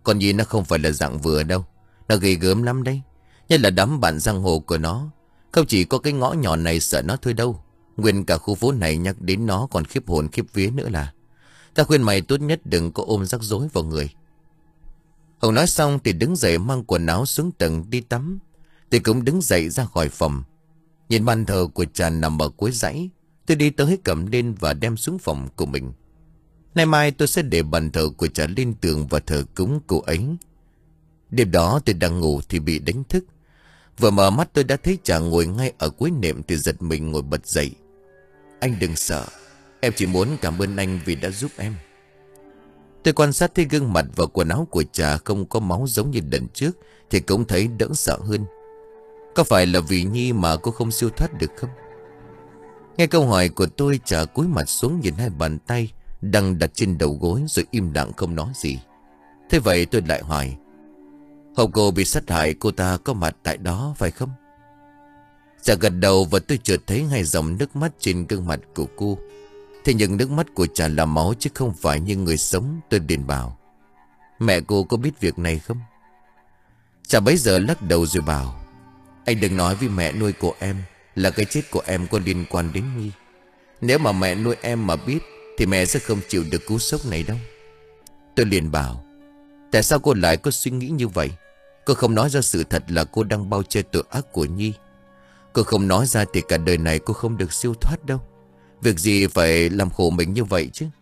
Con Nhi nó không phải là dạng vừa đâu. Nó ghê gớm lắm đấy. Nhất là đám bạn giang hồ của nó. Không chỉ có cái ngõ nhỏ này sợ nó thôi đâu. Nguyên cả khu phố này nhắc đến nó còn khiếp hồn khiếp vía nữa là. Ta khuyên mày tốt nhất đừng có ôm rắc rối vào người. Hồng nói xong thì đứng dậy mang quần áo xuống tầng đi tắm. Thì cũng đứng dậy ra khỏi phòng. Nhìn bàn thờ của cha nằm ở cuối dãy, tôi đi tới cầm lên và đem xuống phòng của mình. Nay mai tôi sẽ để bàn thờ của cha lên tường và thờ cúng cô ấy. Đêm đó tôi đang ngủ thì bị đánh thức. Vừa mở mắt tôi đã thấy cha ngồi ngay ở cuối nệm thì giật mình ngồi bật dậy. Anh đừng sợ, em chỉ muốn cảm ơn anh vì đã giúp em. Tôi quan sát thấy gương mặt và quần áo của cha không có máu giống như lần trước thì cũng thấy đỡ sợ hơn. Có phải là vì Nhi mà cô không siêu thoát được không? Nghe câu hỏi của tôi, cha cúi mặt xuống nhìn hai bàn tay đang đặt trên đầu gối rồi im lặng không nói gì. Thế vậy tôi lại hỏi, hôm cô bị sát hại cô ta có mặt tại đó phải không? Cha gật đầu và tôi chợt thấy hai dòng nước mắt trên gương mặt của cô. Thế nhưng nước mắt của cha là máu chứ không phải như người sống. Tôi liền bảo, mẹ cô có biết việc này không? Cha bấy giờ lắc đầu rồi bảo, anh đừng nói với mẹ nuôi của em là cái chết của em có liên quan đến Nhi. Nếu mà mẹ nuôi em mà biết thì mẹ sẽ không chịu được cú sốc này đâu. Tôi liền bảo, tại sao cô lại có suy nghĩ như vậy? Cô không nói ra sự thật là cô đang bao che tội ác của Nhi. Cô không nói ra thì cả đời này cô không được siêu thoát đâu. Việc gì phải làm khổ mình như vậy chứ?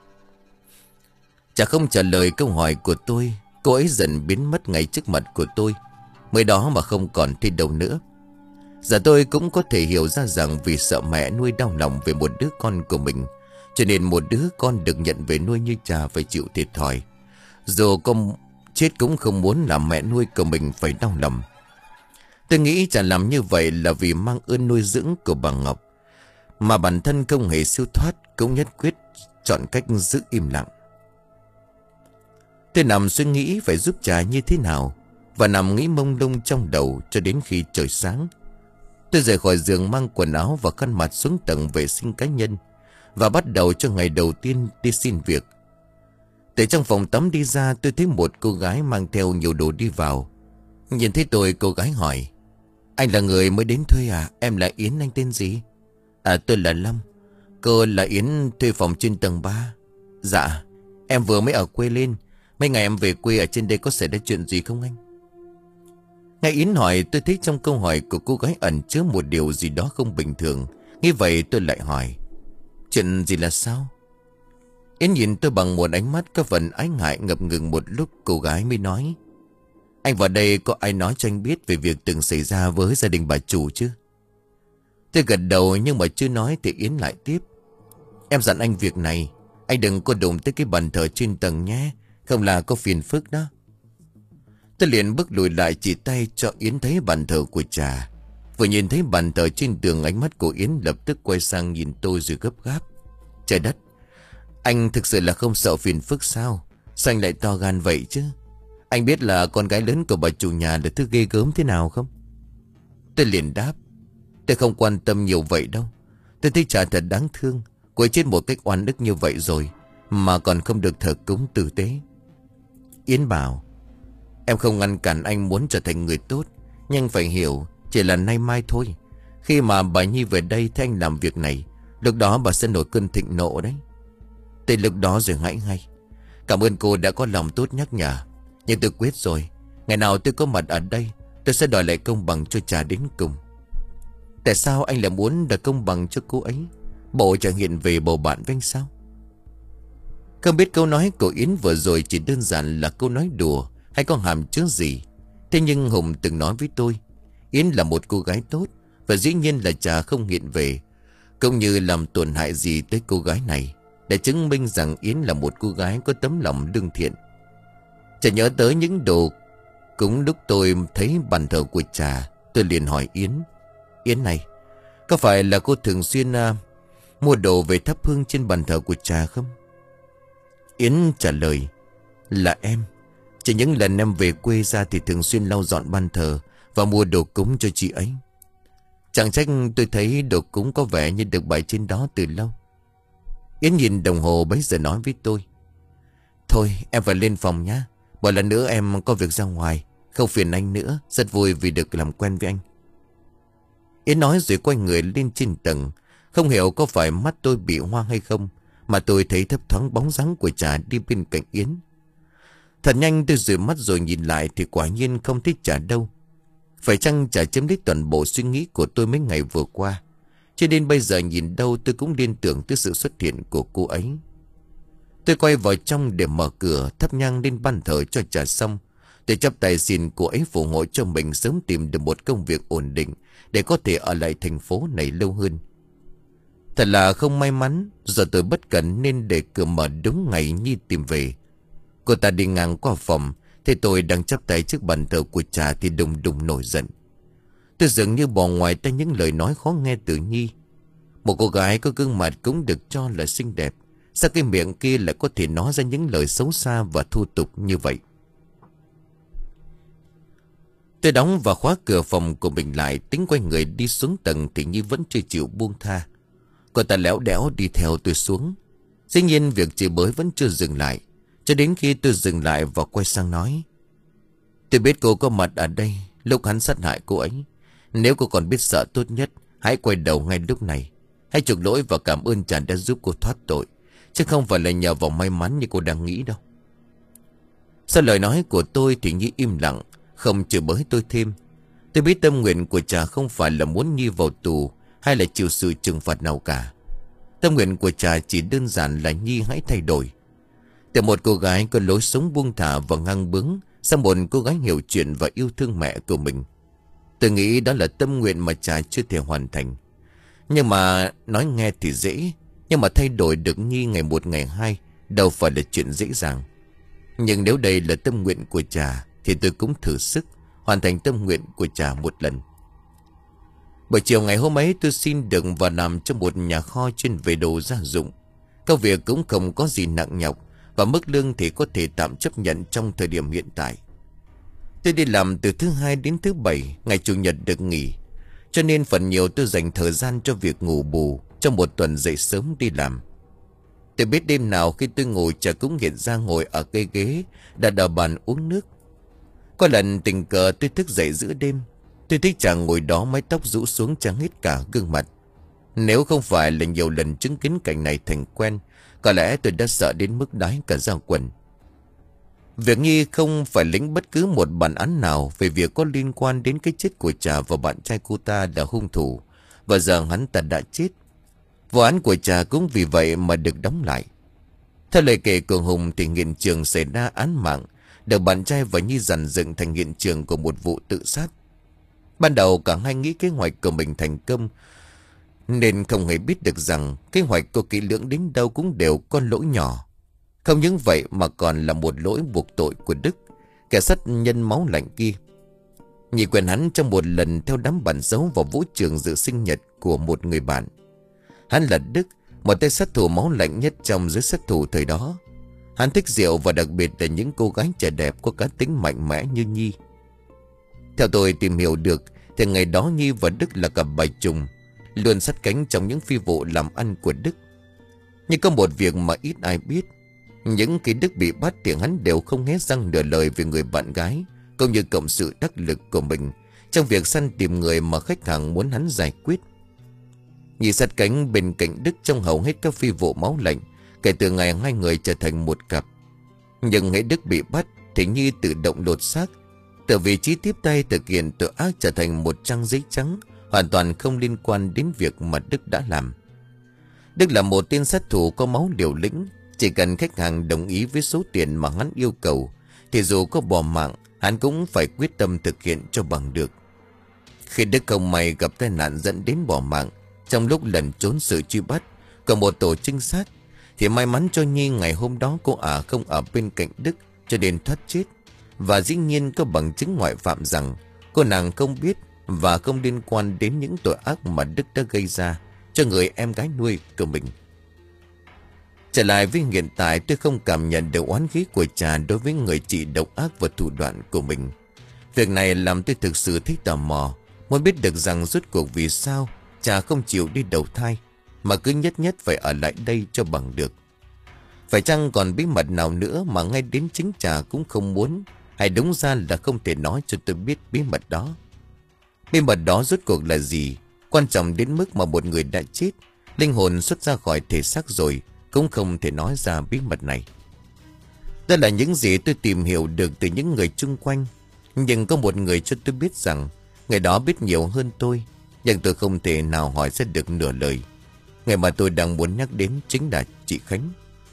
Chả không trả lời câu hỏi của tôi. Cô ấy dần biến mất ngay trước mặt của tôi. Mới đó mà không còn thấy đâu nữa. Giờ tôi cũng có thể hiểu ra rằng vì sợ mẹ nuôi đau lòng về một đứa con của mình, cho nên một đứa con được nhận về nuôi như cha phải chịu thiệt thòi. Dù con chết cũng không muốn làm mẹ nuôi của mình phải đau lòng. Tôi nghĩ chả làm như vậy là vì mang ơn nuôi dưỡng của bà Ngọc, mà bản thân không hề siêu thoát cũng nhất quyết chọn cách giữ im lặng. Tôi nằm suy nghĩ phải giúp cha như thế nào, và nằm nghĩ mông lung trong đầu cho đến khi trời sáng. Tôi rời khỏi giường mang quần áo và khăn mặt xuống tầng vệ sinh cá nhân và bắt đầu cho ngày đầu tiên đi xin việc. Từ trong phòng tắm đi ra, tôi thấy một cô gái mang theo nhiều đồ đi vào. Nhìn thấy tôi, cô gái hỏi, anh là người mới đến thuê à? Em là Yến, anh tên gì? À, tôi là Lâm. Cô là Yến thuê phòng trên tầng ba. Dạ, em vừa mới ở quê lên. Mấy ngày em về quê ở trên đây có xảy ra chuyện gì không anh? Nghe Yến hỏi, tôi thấy trong câu hỏi của cô gái ẩn chứa một điều gì đó không bình thường. Nghĩ vậy tôi lại hỏi, chuyện gì là sao? Yến nhìn tôi bằng một ánh mắt có phần ái ngại ngập ngừng một lúc, cô gái mới nói, anh vào đây có ai nói cho anh biết về việc từng xảy ra với gia đình bà chủ chứ? Tôi gật đầu nhưng mà chưa nói thì Yến lại tiếp, em dặn anh việc này, anh đừng có đụng tới cái bàn thờ trên tầng nhé, không là có phiền phức đó. Tôi liền bước lùi lại chỉ tay cho Yến thấy bàn thờ của cha. Vừa nhìn thấy bàn thờ trên tường, ánh mắt của Yến lập tức quay sang nhìn tôi rồi gấp gáp, trời đất, anh thực sự là không sợ phiền phức sao? Sao anh lại to gan vậy chứ? Anh biết là con gái lớn của bà chủ nhà là thứ ghê gớm thế nào không? Tôi liền đáp, tôi không quan tâm nhiều vậy đâu. Tôi thấy cha thật đáng thương. Cô ấy chết một cách oan ức như vậy rồi mà còn không được thờ cúng tử tế. Yến bảo, em không ngăn cản anh muốn trở thành người tốt, nhưng phải hiểu chỉ là nay mai thôi. Khi mà bà Nhi về đây thấy anh làm việc này, lúc đó bà sẽ nổi cơn thịnh nộ đấy. Tới lúc đó rồi hãy ngay. Cảm ơn cô đã có lòng tốt nhắc nhở. Nhưng tôi quyết rồi, ngày nào tôi có mặt ở đây, tôi sẽ đòi lại công bằng cho cha đến cùng. Tại sao anh lại muốn đòi công bằng cho cô ấy? Bộ chẳng hiện về bầu bạn với anh sao? Không biết câu nói của Yến vừa rồi chỉ đơn giản là câu nói đùa hay có hàm chứa gì. Thế nhưng Hùng từng nói với tôi, Yến là một cô gái tốt, và dĩ nhiên là cha không hiện về cũng như làm tổn hại gì tới cô gái này, để chứng minh rằng Yến là một cô gái có tấm lòng lương thiện. Chả nhớ tới những đồ cúng lúc tôi thấy bàn thờ của cha, tôi liền hỏi Yến, Yến này, có phải là cô thường xuyên uh, mua đồ về thắp hương trên bàn thờ của cha không? Yến trả lời, là em. Chỉ những lần em về quê ra thì thường xuyên lau dọn bàn thờ và mua đồ cúng cho chị ấy. Chẳng trách tôi thấy đồ cúng có vẻ như được bày trên đó từ lâu. Yến nhìn đồng hồ bấy giờ nói với tôi, thôi em phải lên phòng nhá, Một lần nữa em có việc ra ngoài, không phiền anh nữa. Rất vui vì được làm quen với anh. Yến nói rồi quay người lên trên tầng. Không hiểu có phải mắt tôi bị hoa hay không, mà tôi thấy thấp thoáng bóng dáng của Trà đi bên cạnh Yến. Thật nhanh tôi rửa mắt rồi nhìn lại thì quả nhiên không thấy Trà đâu. Phải chăng Trà chiếm lấy toàn bộ suy nghĩ của tôi mấy ngày vừa qua, cho nên bây giờ nhìn đâu tôi cũng liên tưởng tới sự xuất hiện của cô ấy. Tôi quay vào trong để mở cửa, thắp nhang lên ban thờ cho Trà xong. Tôi chắp tay xin cô ấy phù hộ cho mình sớm tìm được một công việc ổn định để có thể ở lại thành phố này lâu hơn. Thật là không may mắn, giờ tôi bất cẩn nên để cửa mở đúng ngày Nhi tìm về. Cô ta đi ngang qua phòng, thấy tôi đang chắp tay trước bàn thờ của Trà thì đùng đùng nổi giận. Tôi dường như bỏ ngoài tay những lời nói khó nghe từ Nhi. Một cô gái có gương mặt cũng được cho là xinh đẹp, sao cái miệng kia lại có thể nói ra những lời xấu xa và thô tục như vậy? Tôi đóng và khóa cửa phòng của mình lại, tính quay người đi xuống tầng thì Nhi vẫn chưa chịu buông tha. Cô ta léo đẽo đi theo tôi xuống. Dĩ nhiên việc chửi bới vẫn chưa dừng lại, cho đến khi tôi dừng lại và quay sang nói: tôi biết cô có mặt ở đây lúc hắn sát hại cô ấy. Nếu cô còn biết sợ, tốt nhất hãy quay đầu ngay lúc này. Hãy chuộc lỗi và cảm ơn Trà đã giúp cô thoát tội, chứ không phải là nhờ vào may mắn như cô đang nghĩ đâu. Sau lời nói của tôi thì Nhi im lặng, không chửi bới tôi thêm. Tôi biết tâm nguyện của Trà không phải là muốn Nhi vào tù hay là chịu sự trừng phạt nào cả. Tâm nguyện của Trà chỉ đơn giản là Nhi hãy thay đổi, từ một cô gái có lối sống buông thả và ngang bướng sang một cô gái hiểu chuyện và yêu thương mẹ của mình. Tôi nghĩ đó là tâm nguyện mà Trà chưa thể hoàn thành. Nhưng mà nói nghe thì dễ, nhưng mà thay đổi được Nhi ngày một ngày hai đâu phải là chuyện dễ dàng. Nhưng nếu đây là tâm nguyện của Trà thì tôi cũng thử sức hoàn thành tâm nguyện của Trà một lần. Buổi chiều ngày hôm ấy tôi xin được vào làm trong một nhà kho chuyên về đồ gia dụng. Công việc cũng không có gì nặng nhọc, và mức lương thì có thể tạm chấp nhận trong thời điểm hiện tại. Tôi đi làm từ thứ hai đến thứ bảy, ngày chủ nhật được nghỉ, cho nên phần nhiều tôi dành thời gian cho việc ngủ bù trong một tuần dậy sớm đi làm. Tôi biết đêm nào khi tôi ngủ, Trà cũng hiện ra ngồi ở cây ghế đặt ở bàn uống nước. Có lần tình cờ tôi thức dậy giữa đêm, tôi thấy Trà ngồi đó mái tóc rũ xuống trắng hết cả gương mặt. Nếu không phải là nhiều lần chứng kiến cảnh này thành quen, có lẽ tôi đã sợ đến mức đái cả da quần. Việc Nhi không phải lĩnh bất cứ một bản án nào về việc có liên quan đến cái chết của Trà và bạn trai cô ta là hung thủ, và giờ hắn ta đã chết. Vụ án của Trà cũng vì vậy mà được đóng lại. Theo lời kể của Hùng thì hiện trường xảy ra án mạng được bạn trai và Nhi dàn dựng thành hiện trường của một vụ tự sát. Ban đầu cả hai nghĩ kế hoạch của mình thành công, nên không hề biết được rằng kế hoạch của kỹ lưỡng đến đâu cũng đều có lỗi nhỏ. Không những vậy mà còn là một lỗi buộc tội của Đức, kẻ sát nhân máu lạnh kia. Nhi quen hắn trong một lần theo đám bạn xấu vào vũ trường dự sinh nhật của một người bạn. Hắn là Đức, một tay sát thủ máu lạnh nhất trong giới sát thủ thời đó. Hắn thích rượu và đặc biệt là những cô gái trẻ đẹp có cá tính mạnh mẽ như Nhi. Theo tôi tìm hiểu được thì ngày đó Nhi và Đức là cặp bài trùng, luôn sát cánh trong những phi vụ làm ăn của Đức. Nhưng có một việc mà ít ai biết. Những khi Đức bị bắt thì hắn đều không hé răng nửa lời về người bạn gái, cũng như cộng sự đắc lực của mình trong việc săn tìm người mà khách hàng muốn hắn giải quyết. Nhi sát cánh bên cạnh Đức trong hầu hết các phi vụ máu lạnh kể từ ngày hai người trở thành một cặp. Nhưng hễ Đức bị bắt thì Nhi tự động lột xác, từ vị trí tiếp tay thực hiện tội ác trở thành một trang giấy trắng hoàn toàn không liên quan đến việc mà Đức đã làm. Đức là một tên sát thủ có máu liều lĩnh. Chỉ cần khách hàng đồng ý với số tiền mà hắn yêu cầu thì dù có bỏ mạng, hắn cũng phải quyết tâm thực hiện cho bằng được. Khi Đức không may gặp tai nạn dẫn đến bỏ mạng trong lúc lẩn trốn sự truy bắt của một tổ trinh sát, thì may mắn cho Nhi ngày hôm đó cô ả không ở bên cạnh Đức cho nên thoát chết. Và dĩ nhiên có bằng chứng ngoại phạm rằng cô nàng không biết và không liên quan đến những tội ác mà Đức đã gây ra cho người em gái nuôi của mình. Trở lại với hiện tại, tôi không cảm nhận được oán khí của Trà đối với người chị độc ác và thủ đoạn của mình. Việc này làm tôi thực sự thích tò mò, muốn biết được rằng rốt cuộc vì sao Trà không chịu đi đầu thai, mà cứ nhất nhất phải ở lại đây cho bằng được. Phải chăng còn bí mật nào nữa mà ngay đến chính trà cũng không muốn, hay đúng ra là không thể nói cho tôi biết bí mật đó? Bí mật đó rốt cuộc là gì? Quan trọng đến mức mà một người đã chết, linh hồn xuất ra khỏi thể xác rồi, cũng không thể nói ra bí mật này. Đây là những gì tôi tìm hiểu được từ những người chung quanh. Nhưng có một người cho tôi biết rằng người đó biết nhiều hơn tôi, nhưng tôi không thể nào hỏi ra được nửa lời. Người mà tôi đang muốn nhắc đến chính là chị Khánh.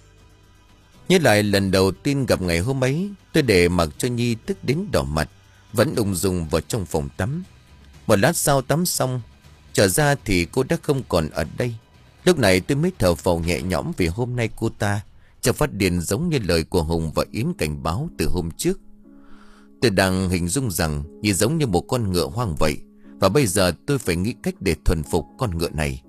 Nhớ lại lần đầu tiên gặp ngày hôm ấy, tôi để mặc cho Nhi tức đến đỏ mặt, vẫn ung dung vào trong phòng tắm. Một lát sau tắm xong, trở ra thì cô đã không còn ở đây. Lúc này tôi mới thở phào nhẹ nhõm vì hôm nay cô ta chẳng phát điên giống như lời của Hùng và Yến cảnh báo từ hôm trước. Tôi đang hình dung rằng Nhi giống như một con ngựa hoang vậy, và bây giờ tôi phải nghĩ cách để thuần phục con ngựa này.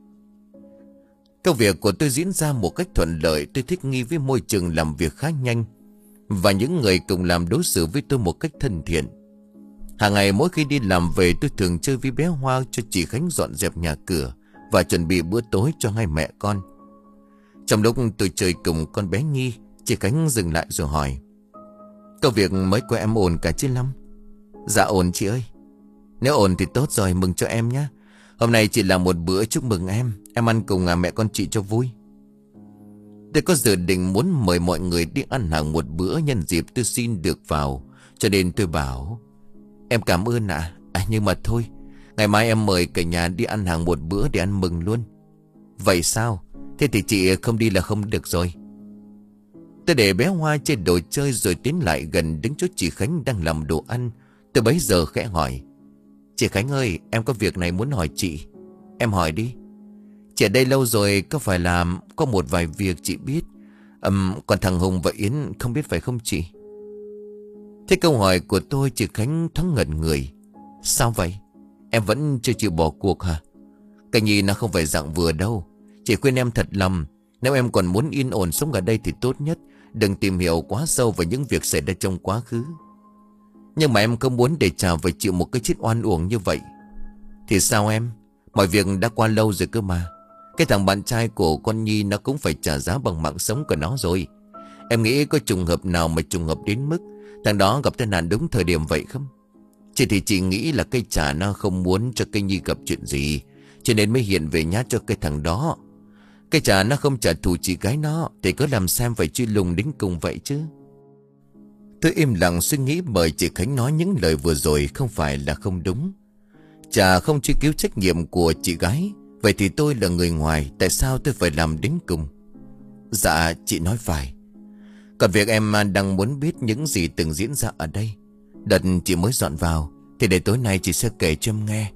Công việc của tôi diễn ra một cách thuận lợi. Tôi thích nghi với môi trường làm việc khá nhanh, và những người cùng làm đối xử với tôi một cách thân thiện. Hàng ngày mỗi khi đi làm về, tôi thường chơi với bé Hoa cho chị Khánh dọn dẹp nhà cửa và chuẩn bị bữa tối cho hai mẹ con. Trong lúc tôi chơi cùng con bé Nhi, chị Khánh dừng lại rồi hỏi: "Công việc mới của em ổn cả chứ Lâm?" "Dạ ổn chị ơi." "Nếu ổn thì tốt rồi, mừng cho em nhé. Hôm nay chị làm một bữa chúc mừng em. Em ăn cùng à mẹ con chị cho vui." Tôi có dự định muốn mời mọi người đi ăn hàng một bữa nhân dịp tôi xin được vào, cho nên tôi bảo: "Em cảm ơn ạ. À. À nhưng mà thôi, ngày mai em mời cả nhà đi ăn hàng một bữa để ăn mừng luôn." "Vậy sao? Thế thì chị không đi là không được rồi." Tôi để bé Hoa trên đồ chơi rồi tiến lại gần đứng chỗ chị Khánh đang làm đồ ăn. Tôi bấy giờ khẽ hỏi: "Chị Khánh ơi, em có việc này muốn hỏi chị." "Em hỏi đi." "Chị ở đây lâu rồi, có phải là có một vài việc chị biết, um, còn thằng Hùng và Yến không biết phải không chị?" Thế câu hỏi của tôi, chị Khánh thoáng ngẩn người. "Sao vậy? Em vẫn chưa chịu bỏ cuộc hả? Cái Nhi nó không phải dạng vừa đâu. Chị khuyên em thật lòng, nếu em còn muốn yên ổn sống ở đây thì tốt nhất đừng tìm hiểu quá sâu về những việc xảy ra trong quá khứ. Nhưng mà em không muốn để Trà phải chịu một cái chết oan uổng như vậy." "Thì sao em? Mọi việc đã qua lâu rồi cơ mà. Cái thằng bạn trai của con Nhi nó cũng phải trả giá bằng mạng sống của nó rồi. Em nghĩ có trùng hợp nào mà trùng hợp đến mức thằng đó gặp tai nạn đúng thời điểm vậy không? Chỉ thì chị nghĩ là cây Trà nó không muốn cho cây Nhi gặp chuyện gì, cho nên mới hiện về nhát cho cái thằng đó. Cây Trà nó không trả thù chị gái nó thì cứ làm xem phải truy lùng đến cùng vậy chứ." Tôi im lặng suy nghĩ, bởi chị Khánh nói những lời vừa rồi không phải là không đúng. Trà không truy cứu trách nhiệm của chị gái, vậy thì tôi là người ngoài, tại sao tôi phải làm đến cùng? "Dạ chị nói phải. Còn việc em đang muốn biết những gì từng diễn ra ở đây, đợt chị mới dọn vào, thì để tối nay chị sẽ kể cho em nghe."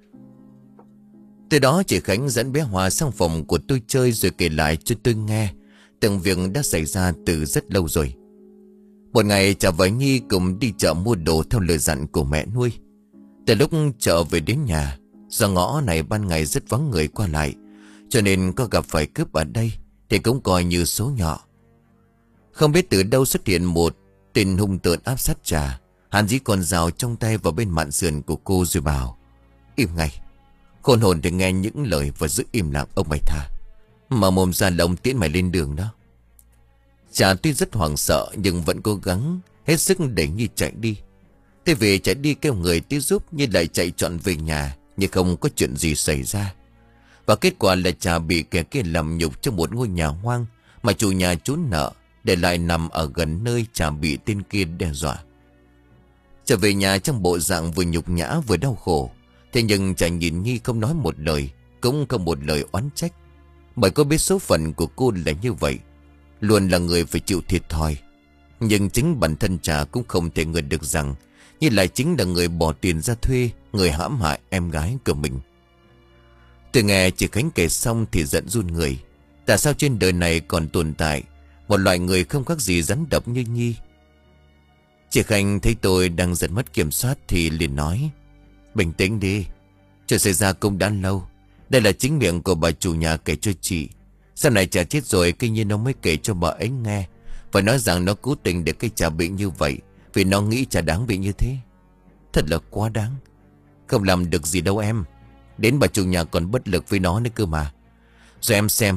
Từ đó chị Khánh dẫn bé Hòa sang phòng của tôi chơi rồi kể lại cho tôi nghe từng việc đã xảy ra từ rất lâu rồi. Một ngày Trà và Nhi cùng đi chợ mua đồ theo lời dặn của mẹ nuôi. Từ lúc chợ về đến nhà, do ngõ này ban ngày rất vắng người qua lại, cho nên có gặp phải cướp ở đây thì cũng coi như số nhỏ. Không biết từ đâu xuất hiện một tên hung tợn áp sát Trà. Hắn dí con dao trong tay vào bên mạn sườn của cô rồi bảo: "Im ngay. Khôn hồn để nghe những lời và giữ im lặng ông mày tha. Mà mồm ra là ông tiễn mày lên đường đó." Trà tuy rất hoảng sợ nhưng vẫn cố gắng hết sức để Nhi chạy đi. Thế về chạy đi kêu người tới giúp, Nhi lại chạy trọn về nhà như không có chuyện gì xảy ra. Và kết quả là Trà bị kẻ kia làm nhục trong một ngôi nhà hoang mà chủ nhà trốn nợ, để lại nằm ở gần nơi Trà bị tên kia đe dọa. Trở về nhà trong bộ dạng vừa nhục nhã vừa đau khổ. Thế nhưng Trà nhìn Nhi không nói một lời, cũng không một lời oán trách, bởi cô biết số phận của cô là như vậy, luôn là người phải chịu thiệt thòi. Nhưng chính bản thân Trà cũng không thể ngờ được rằng Nhi lại chính là người bỏ tiền ra thuê, người hãm hại em gái của mình. Từ nghe chị Khánh kể xong thì giận run người. Tại sao trên đời này còn tồn tại một loại người không khác gì rắn độc như Nhi? Chị Khánh thấy tôi đang dần mất kiểm soát thì liền nói: "Bình tĩnh đi. Chuyện xảy ra cũng đã lâu. Đây là chính miệng của bà chủ nhà kể cho chị. Sau này Trà chết rồi, kinh nhiên nó mới kể cho bà ấy nghe, và nói rằng nó cố tình để cái Trà bị như vậy vì nó nghĩ Trà đáng bị như thế. Thật là quá đáng. Không làm được gì đâu em. Đến bà chủ nhà còn bất lực với nó nữa cơ mà. Rồi em xem,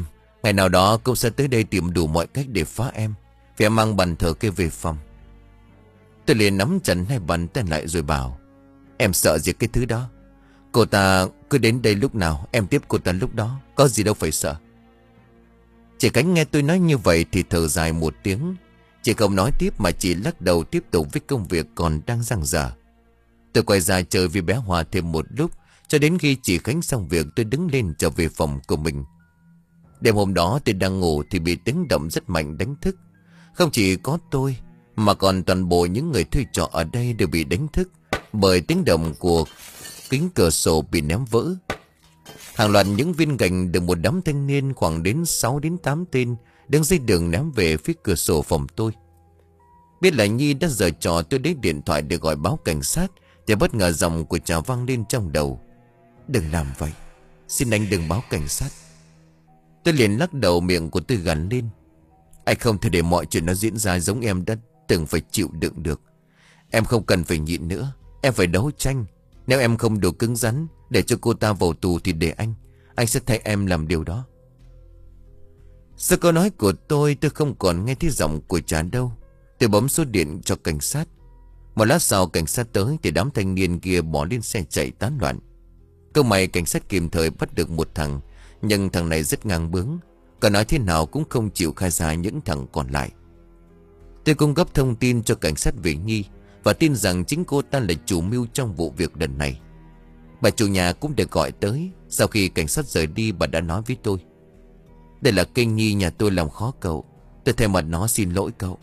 Ngày nào đó cậu sẽ tới đây tìm đủ mọi cách để phá em, vì em mang bàn thờ kia về phòng. Tôi liền nắm chặt hai bàn tay lại rồi bảo: Em sợ gì cái thứ đó. Cô ta cứ đến đây lúc nào em tiếp cô ta lúc đó, có gì đâu phải sợ. Chị Cánh nghe tôi nói như vậy thì thở dài một tiếng. Chị không nói tiếp mà chỉ lắc đầu tiếp tục với công việc còn đang dang dở. Tôi quay ra chơi với bé Hòa thêm một lúc, cho đến khi chị Khánh xong việc tôi đứng lên trở về phòng của mình. Đêm hôm đó tôi đang ngủ thì bị tiếng động rất mạnh đánh thức. Không chỉ có tôi mà còn toàn bộ những người thuê trọ ở đây đều bị đánh thức bởi tiếng động của kính cửa sổ bị ném vỡ. Hàng loạt những viên gạch được một đám thanh niên khoảng đến sáu đến tám tên đứng dưới đường ném về phía cửa sổ phòng tôi. Biết là Nhi đã giở trò, tôi lấy điện thoại để gọi báo cảnh sát thì bất ngờ giọng của Trà vang lên trong đầu: Đừng làm vậy, xin anh đừng báo cảnh sát. Tôi liền lắc đầu, miệng của tôi gằn lên: Anh không thể để mọi chuyện nó diễn ra giống em đã từng phải chịu đựng được. Em không cần phải nhịn nữa, em phải đấu tranh. Nếu em không đủ cứng rắn để cho cô ta vào tù thì để anh Anh sẽ thay em làm điều đó. Sau câu nói của tôi, tôi không còn nghe thấy giọng của Trà đâu. Tôi bấm số điện cho cảnh sát. Một lát sau cảnh sát tới thì đám thanh niên kia bỏ lên xe chạy tán loạn. Câu may cảnh sát kịp thời bắt được một thằng, nhưng thằng này rất ngang bướng, cả nói thế nào cũng không chịu khai ra những thằng còn lại. Tôi cung cấp thông tin cho cảnh sát về Nhi và tin rằng chính cô ta là chủ mưu trong vụ việc lần này. Bà chủ nhà cũng được gọi tới. Sau khi cảnh sát rời đi, bà đã nói với tôi: Đây là cây Nhi nhà tôi làm khó cậu, tôi thay mặt nó xin lỗi cậu.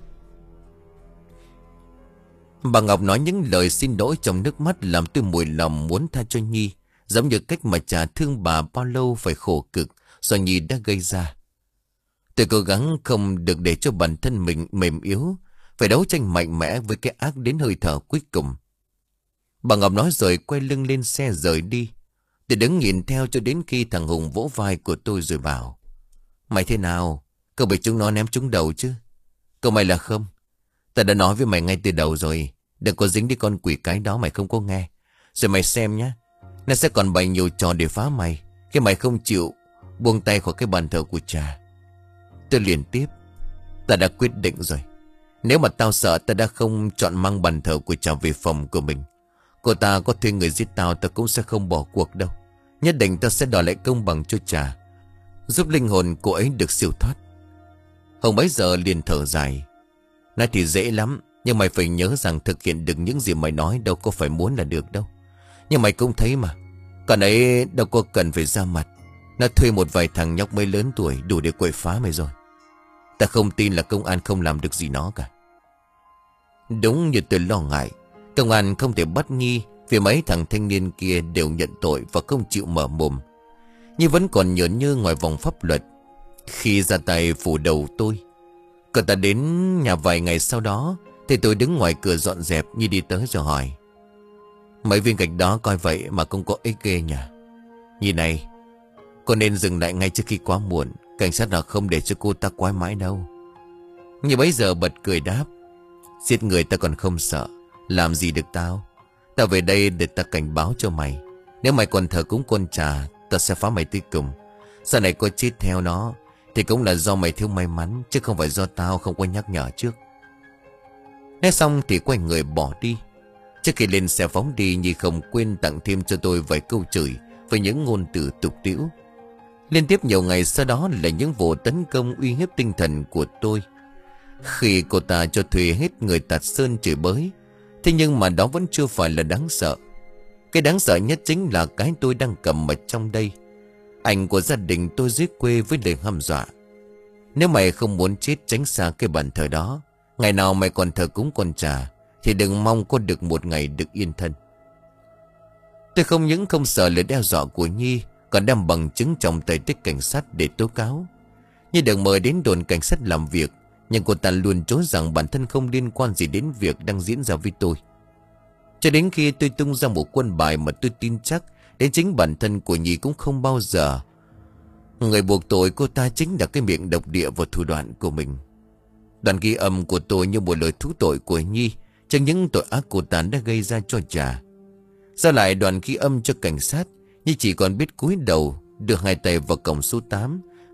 Bà Ngọc nói những lời xin lỗi trong nước mắt làm tôi mùi lòng muốn tha cho Nhi, giống như cách mà Trà thương bà bao lâu phải khổ cực do Nhi đã gây ra. Tôi cố gắng không được để cho bản thân mình mềm yếu, phải đấu tranh mạnh mẽ với cái ác đến hơi thở cuối cùng. Bà Ngọc nói rồi quay lưng lên xe rời đi. Tôi đứng nhìn theo cho đến khi thằng Hùng vỗ vai của tôi rồi bảo: Mày thế nào? Cậu bị chúng nó ném trúng đầu chứ? Cậu mày là không? Ta đã nói với mày ngay từ đầu rồi, đừng có dính đi con quỷ cái đó, mày không có nghe. Rồi mày xem nhé, nó sẽ còn bày nhiều trò để phá mày khi mày không chịu buông tay khỏi cái bàn thờ của Trà. Tôi liền tiếp: Ta đã quyết định rồi. Nếu mà tao sợ, ta đã không chọn mang bàn thờ của Trà về phòng của mình. Cô ta có thuê người giết tao, ta cũng sẽ không bỏ cuộc đâu. Nhất định ta sẽ đòi lại công bằng cho Trà, giúp linh hồn cô ấy được siêu thoát. Hồng bấy giờ liền thở dài: Nói thì dễ lắm, nhưng mày phải nhớ rằng thực hiện được những gì mày nói đâu có phải muốn là được đâu. Nhưng mày cũng thấy mà, con ấy đâu có cần phải ra mặt. Nó thuê một vài thằng nhóc mới lớn tuổi đủ để quậy phá mày rồi. Ta không tin là công an không làm được gì nó cả. Đúng như tôi lo ngại, công an không thể bắt Nhi vì mấy thằng thanh niên kia đều nhận tội và không chịu mở mồm. Nhi vẫn còn nhởn nhơ ngoài vòng pháp luật. Khi ra tay phủ đầu tôi, cậu ta đến nhà vài ngày sau đó thì tôi đứng ngoài cửa dọn dẹp. Nhi đi tới rồi hỏi: Mấy viên gạch đó coi vậy mà không có ích ghê nhỉ? Nhi này, cô nên dừng lại ngay trước khi quá muộn. Cảnh sát là không để cho cô ta quái mãi đâu. Nhi bấy giờ bật cười đáp: Giết người ta còn không sợ, làm gì được tao? Tao về đây để ta cảnh báo cho mày. Nếu mày còn thờ cúng con Trà, ta sẽ phá mày tới cùng. Sau này có chết theo nó thì cũng là do mày thiếu may mắn, chứ không phải do tao không có nhắc nhở trước. Nói xong thì quay người bỏ đi. Trước khi lên xe phóng đi, Nhi không quên tặng thêm cho tôi vài câu chửi với những ngôn từ tục tĩu. Liên tiếp nhiều ngày sau đó là những vụ tấn công uy hiếp tinh thần của tôi. Khi cô ta cho thuê hết người Tạt Sơn chửi bới, thế nhưng mà đó vẫn chưa phải là đáng sợ. Cái đáng sợ nhất chính là cái tôi đang cầm ở trong đây, ảnh của gia đình tôi dưới quê với lời hăm dọa: Nếu mày không muốn chết, tránh xa cái bàn thờ đó. Ngày nào mày còn thờ cúng con Trà thì đừng mong có được một ngày được yên thân. Tôi không những không sợ lời đe dọa của Nhi, còn đem bằng chứng trong tay tới cảnh sát để tố cáo. Nhi được mời đến đồn cảnh sát làm việc, nhưng cô ta luôn chối rằng bản thân không liên quan gì đến việc đang diễn ra với tôi. Cho đến khi tôi tung ra một quân bài mà tôi tin chắc đến chính bản thân của Nhi cũng không bao giờ. Người buộc tội cô ta chính là cái miệng độc địa và thủ đoạn của mình. Đoạn ghi âm của tôi như một lời thú tội của Nhi trong những tội ác cô ta đã gây ra cho Trà. Giao lại đoạn ghi âm cho cảnh sát, Nhi chỉ còn biết cúi đầu đưa hai tay vào cổng số tám,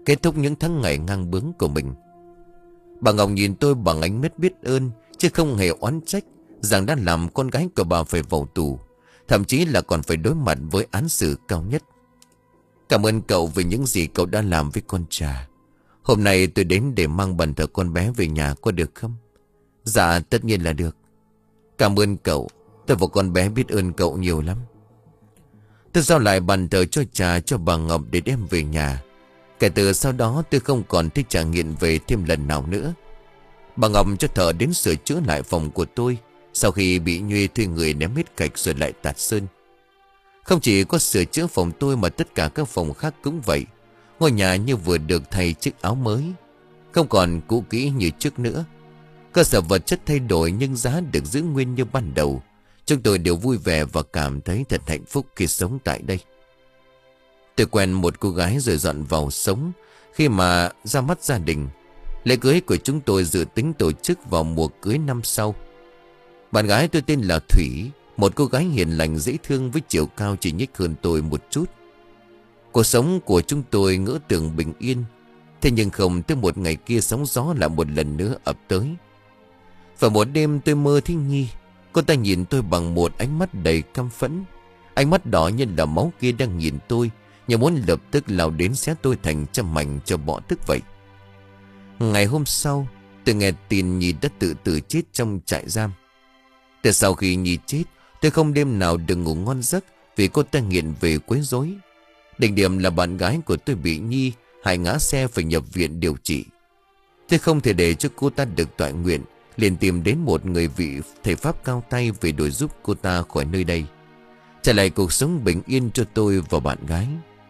kết thúc những tháng ngày ngang bướng của mình. Bà Ngọc nhìn tôi bằng ánh mắt biết ơn, chứ không hề oán trách rằng đã làm con gái của bà phải vào tù, thậm chí là còn phải đối mặt với án xử cao nhất. Cảm ơn cậu vì những gì cậu đã làm với con Trà. Hôm nay tôi đến để mang bàn thờ con bé về nhà, có được không? Dạ tất nhiên là được. Cảm ơn cậu, tôi và con bé biết ơn cậu nhiều lắm. Tôi giao lại bàn thờ cho Trà cho bà Ngọc để đem về nhà. Kể từ sau đó tôi không còn thích Trà nghiện về thêm lần nào nữa. Bà Ngọc cho thợ đến sửa chữa lại phòng của tôi sau khi bị Nhuê thuê người ném hết gạch rồi lại tạt sơn. Không chỉ có sửa chữa phòng tôi mà tất cả các phòng khác cũng vậy. Ngôi nhà như vừa được thay chiếc áo mới, không còn cũ kỹ như trước nữa. Cơ sở vật chất thay đổi nhưng giá được giữ nguyên như ban đầu. Chúng tôi đều vui vẻ và cảm thấy thật hạnh phúc khi sống tại đây. Tôi quen một cô gái rồi dọn vào sống. Khi mà ra mắt gia đình, lễ cưới của chúng tôi dự tính tổ chức vào mùa cưới năm sau. Bạn gái tôi tên là Thủy, một cô gái hiền lành dễ thương với chiều cao chỉ nhích hơn tôi một chút. Cuộc sống của chúng tôi ngỡ tưởng bình yên. Thế nhưng không, tới một ngày kia sóng gió lại một lần nữa ập tới. Vào một đêm tôi mơ thấy Nhi. Cô ta nhìn tôi bằng một ánh mắt đầy căm phẫn. Ánh mắt đỏ như là máu kia đang nhìn tôi, như muốn lập tức lao đến xé tôi thành trăm mảnh cho bỏ tức vậy. Ngày hôm sau, tôi nghe tin Nhi đã tự tử chết trong trại giam. Từ sau khi Nhi chết, tôi không đêm nào được ngủ ngon giấc vì cô ta nghiện về quấy rối. Đỉnh điểm là bạn gái của tôi bị Nhi hại ngã xe phải nhập viện điều trị. Tôi không thể để cho cô ta được tọa nguyện, liền tìm đến một người vị thầy pháp cao tay về đuổi giúp cô ta khỏi nơi đây, trả lại cuộc sống bình yên cho tôi và bạn gái.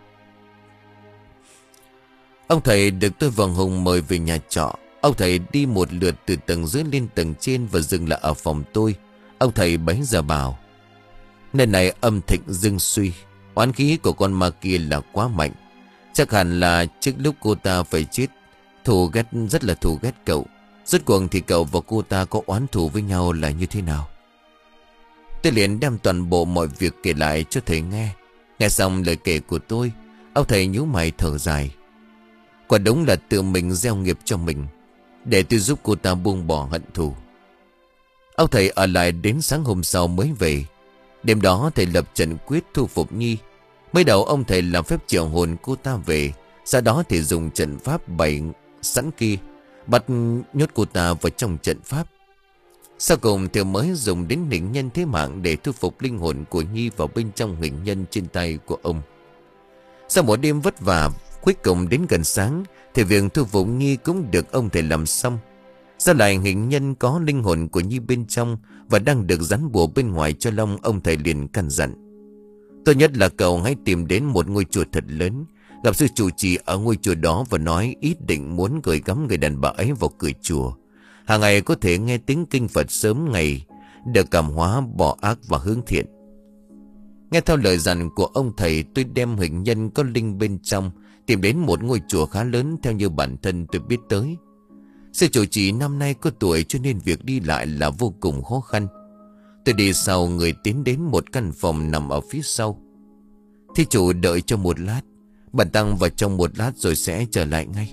Ông thầy được tôi và Hùng mời về nhà trọ. Ông thầy đi một lượt từ tầng dưới lên tầng trên và dừng lại ở phòng tôi. Ông thầy bấy giờ bảo: nơi này âm thịnh dương suy, oán khí của con ma kia là quá mạnh. Chắc hẳn là trước lúc cô ta phải chết, thù ghét rất là thù ghét cậu. Rốt cuộc thì cậu và cô ta có oán thù với nhau là như thế nào? Tôi liền đem toàn bộ mọi việc kể lại cho thầy nghe. Nghe xong lời kể của tôi, ông thầy nhíu mày thở dài. Quả đúng là tự mình gieo nghiệp cho mình, để tôi giúp cô ta buông bỏ hận thù. Ông thầy ở lại đến sáng hôm sau mới về. Đêm đó thầy lập trận quyết thu phục Nhi. Mới đầu ông thầy làm phép triệu hồn cô ta về. Sau đó thì dùng trận pháp bày sẵn kia, bắt nhốt cô ta vào trong trận pháp. Sau cùng thì mới dùng đến hình nhân thế mạng để thu phục linh hồn của Nhi vào bên trong hình nhân trên tay của ông. Sau một đêm vất vả, cuối cùng đến gần sáng thì việc thu phục Nhi cũng được ông thầy làm xong. Ra lại hình nhân có linh hồn của Nhi bên trong và đang được dán bùa bên ngoài cho Long. Ông thầy liền căn dặn: tốt nhất là cậu hãy tìm đến một ngôi chùa thật lớn, gặp sư trụ trì ở ngôi chùa đó và nói ý định muốn gửi gắm người đàn bà ấy vào cửa chùa. Hàng ngày có thể nghe tiếng kinh Phật sớm ngày, được cảm hóa bỏ ác và hướng thiện. Nghe theo lời dặn của ông thầy, tôi đem hình nhân có linh bên trong tìm đến một ngôi chùa khá lớn theo như bản thân tôi biết tới. Sư trụ trì năm nay có tuổi cho nên việc đi lại là vô cùng khó khăn. Tôi đi sau người tiến đến một căn phòng nằm ở phía sau. Thí chủ đợi cho một lát, bản tăng vào trong một lát rồi sẽ trở lại ngay.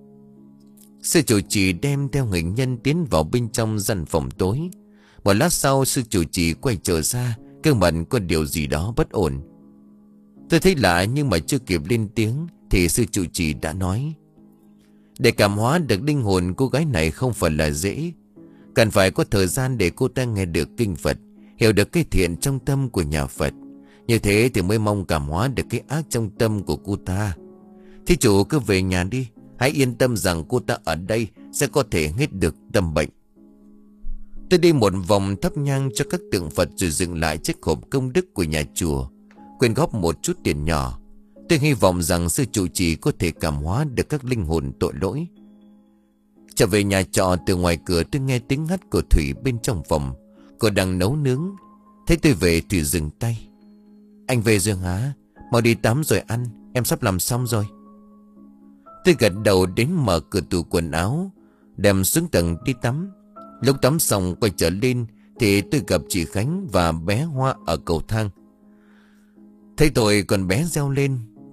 Sư trụ trì đem theo hình nhân tiến vào bên trong gian phòng tối. Một lát sau sư trụ trì quay trở ra, gương mặt có điều gì đó bất ổn. Tôi thấy lạ nhưng mà chưa kịp lên tiếng thì sư trụ trì đã nói: để cảm hóa được linh hồn cô gái này không phải là dễ. Cần phải có thời gian để cô ta nghe được kinh Phật, hiểu được cái thiện trong tâm của nhà Phật. Như thế thì mới mong cảm hóa được cái ác trong tâm của cô ta. Thí chủ cứ về nhà đi, hãy yên tâm rằng cô ta ở đây sẽ có thể hết được tâm bệnh. Tôi đi một vòng thắp nhang cho các tượng Phật rồi dừng lại chiếc hộp công đức của nhà chùa, quyên góp một chút tiền nhỏ. Tôi hy vọng rằng sư trụ trì có thể cảm hóa được các linh hồn tội lỗi. Trở về nhà trọ, từ ngoài cửa tôi nghe tiếng hắt của Thủy bên trong phòng. Cô đang nấu nướng. Thấy tôi về Thủy dừng tay: anh về rồi hả? Mau đi tắm rồi ăn, em sắp làm xong rồi. Tôi gật đầu đến mở cửa tủ quần áo, đem xuống tầng đi tắm. Lúc tắm xong quay trở lên thì tôi gặp chị Khánh và bé Hoa ở cầu thang. Thấy tôi còn bé reo lên: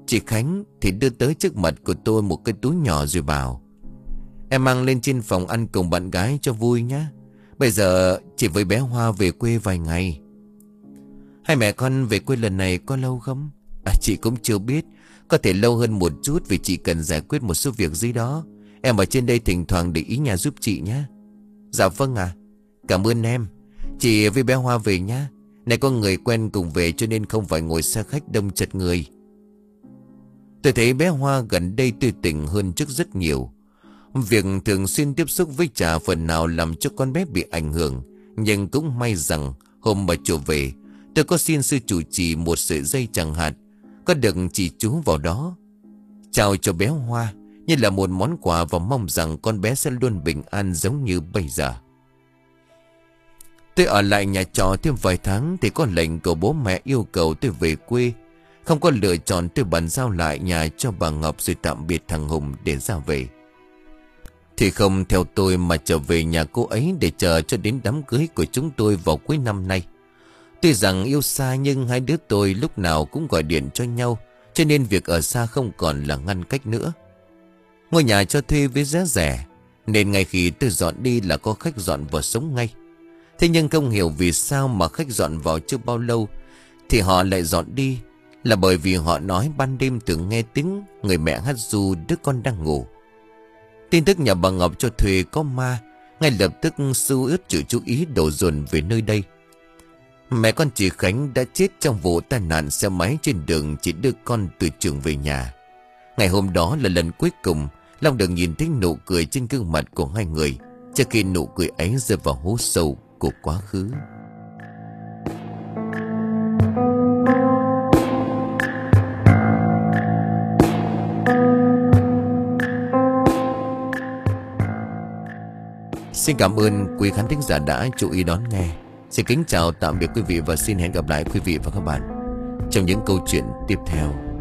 Chị Khánh thì đưa tới trước mặt của tôi một cái túi nhỏ rồi bảo: "Em mang lên trên phòng ăn cùng bạn gái cho vui nhé. Bây giờ chị với bé Hoa về quê vài ngày." "Hai mẹ con về quê lần này có lâu không?" À, chị cũng chưa biết. Có thể lâu hơn một chút vì chị cần giải quyết một số việc gì đó. Em ở trên đây thỉnh thoảng để ý nhà giúp chị nhé. Dạ vâng ạ. Cảm ơn em. Chị với bé Hoa về nhé. Này có người quen cùng về cho nên không phải ngồi xe khách đông chật người. Tôi thấy bé Hoa gần đây tươi tỉnh hơn trước rất nhiều. Việc thường xuyên tiếp xúc với Trà phần nào làm cho con bé bị ảnh hưởng. Nhưng cũng may rằng hôm mà trở về, tôi có xin sư chủ trì một sợi dây chẳng hạt, có được chỉ chú vào đó, trao cho bé Hoa như là một món quà, và mong rằng con bé sẽ luôn bình an giống như bây giờ. Tôi ở lại nhà trọ thêm vài tháng thì có lệnh của bố mẹ yêu cầu tôi về quê. Không có lựa chọn, tôi bàn giao lại nhà cho bà Ngọc rồi tạm biệt thằng Hùng để ra về. Thì không theo tôi mà trở về nhà cô ấy để chờ cho đến đám cưới của chúng tôi vào cuối năm nay. Tuy rằng yêu xa nhưng hai đứa tôi lúc nào cũng gọi điện cho nhau, cho nên việc ở xa không còn là ngăn cách nữa. Ngôi nhà cho thuê với giá rẻ, nên ngay khi tôi dọn đi là có khách dọn vào sống ngay. Thế nhưng không hiểu vì sao mà khách dọn vào chưa bao lâu thì họ lại dọn đi. Là bởi vì họ nói ban đêm thường nghe tiếng người mẹ hát ru đứa con đang ngủ. Tin tức nhà bà Ngọc cho thuê có ma, ngay lập tức xu ướt chịu chú ý đổ dồn về nơi đây. Mẹ con chị Khánh đã chết trong vụ tai nạn xe máy trên đường chỉ đưa con từ trường về nhà. Ngày hôm đó là lần cuối cùng Long được nhìn thấy nụ cười trên gương mặt của hai người, trước khi nụ cười ấy rơi vào hố sâu của quá khứ. Xin cảm ơn quý khán thính giả đã chú ý đón nghe. Xin kính chào tạm biệt quý vị và xin hẹn gặp lại quý vị và các bạn trong những câu chuyện tiếp theo.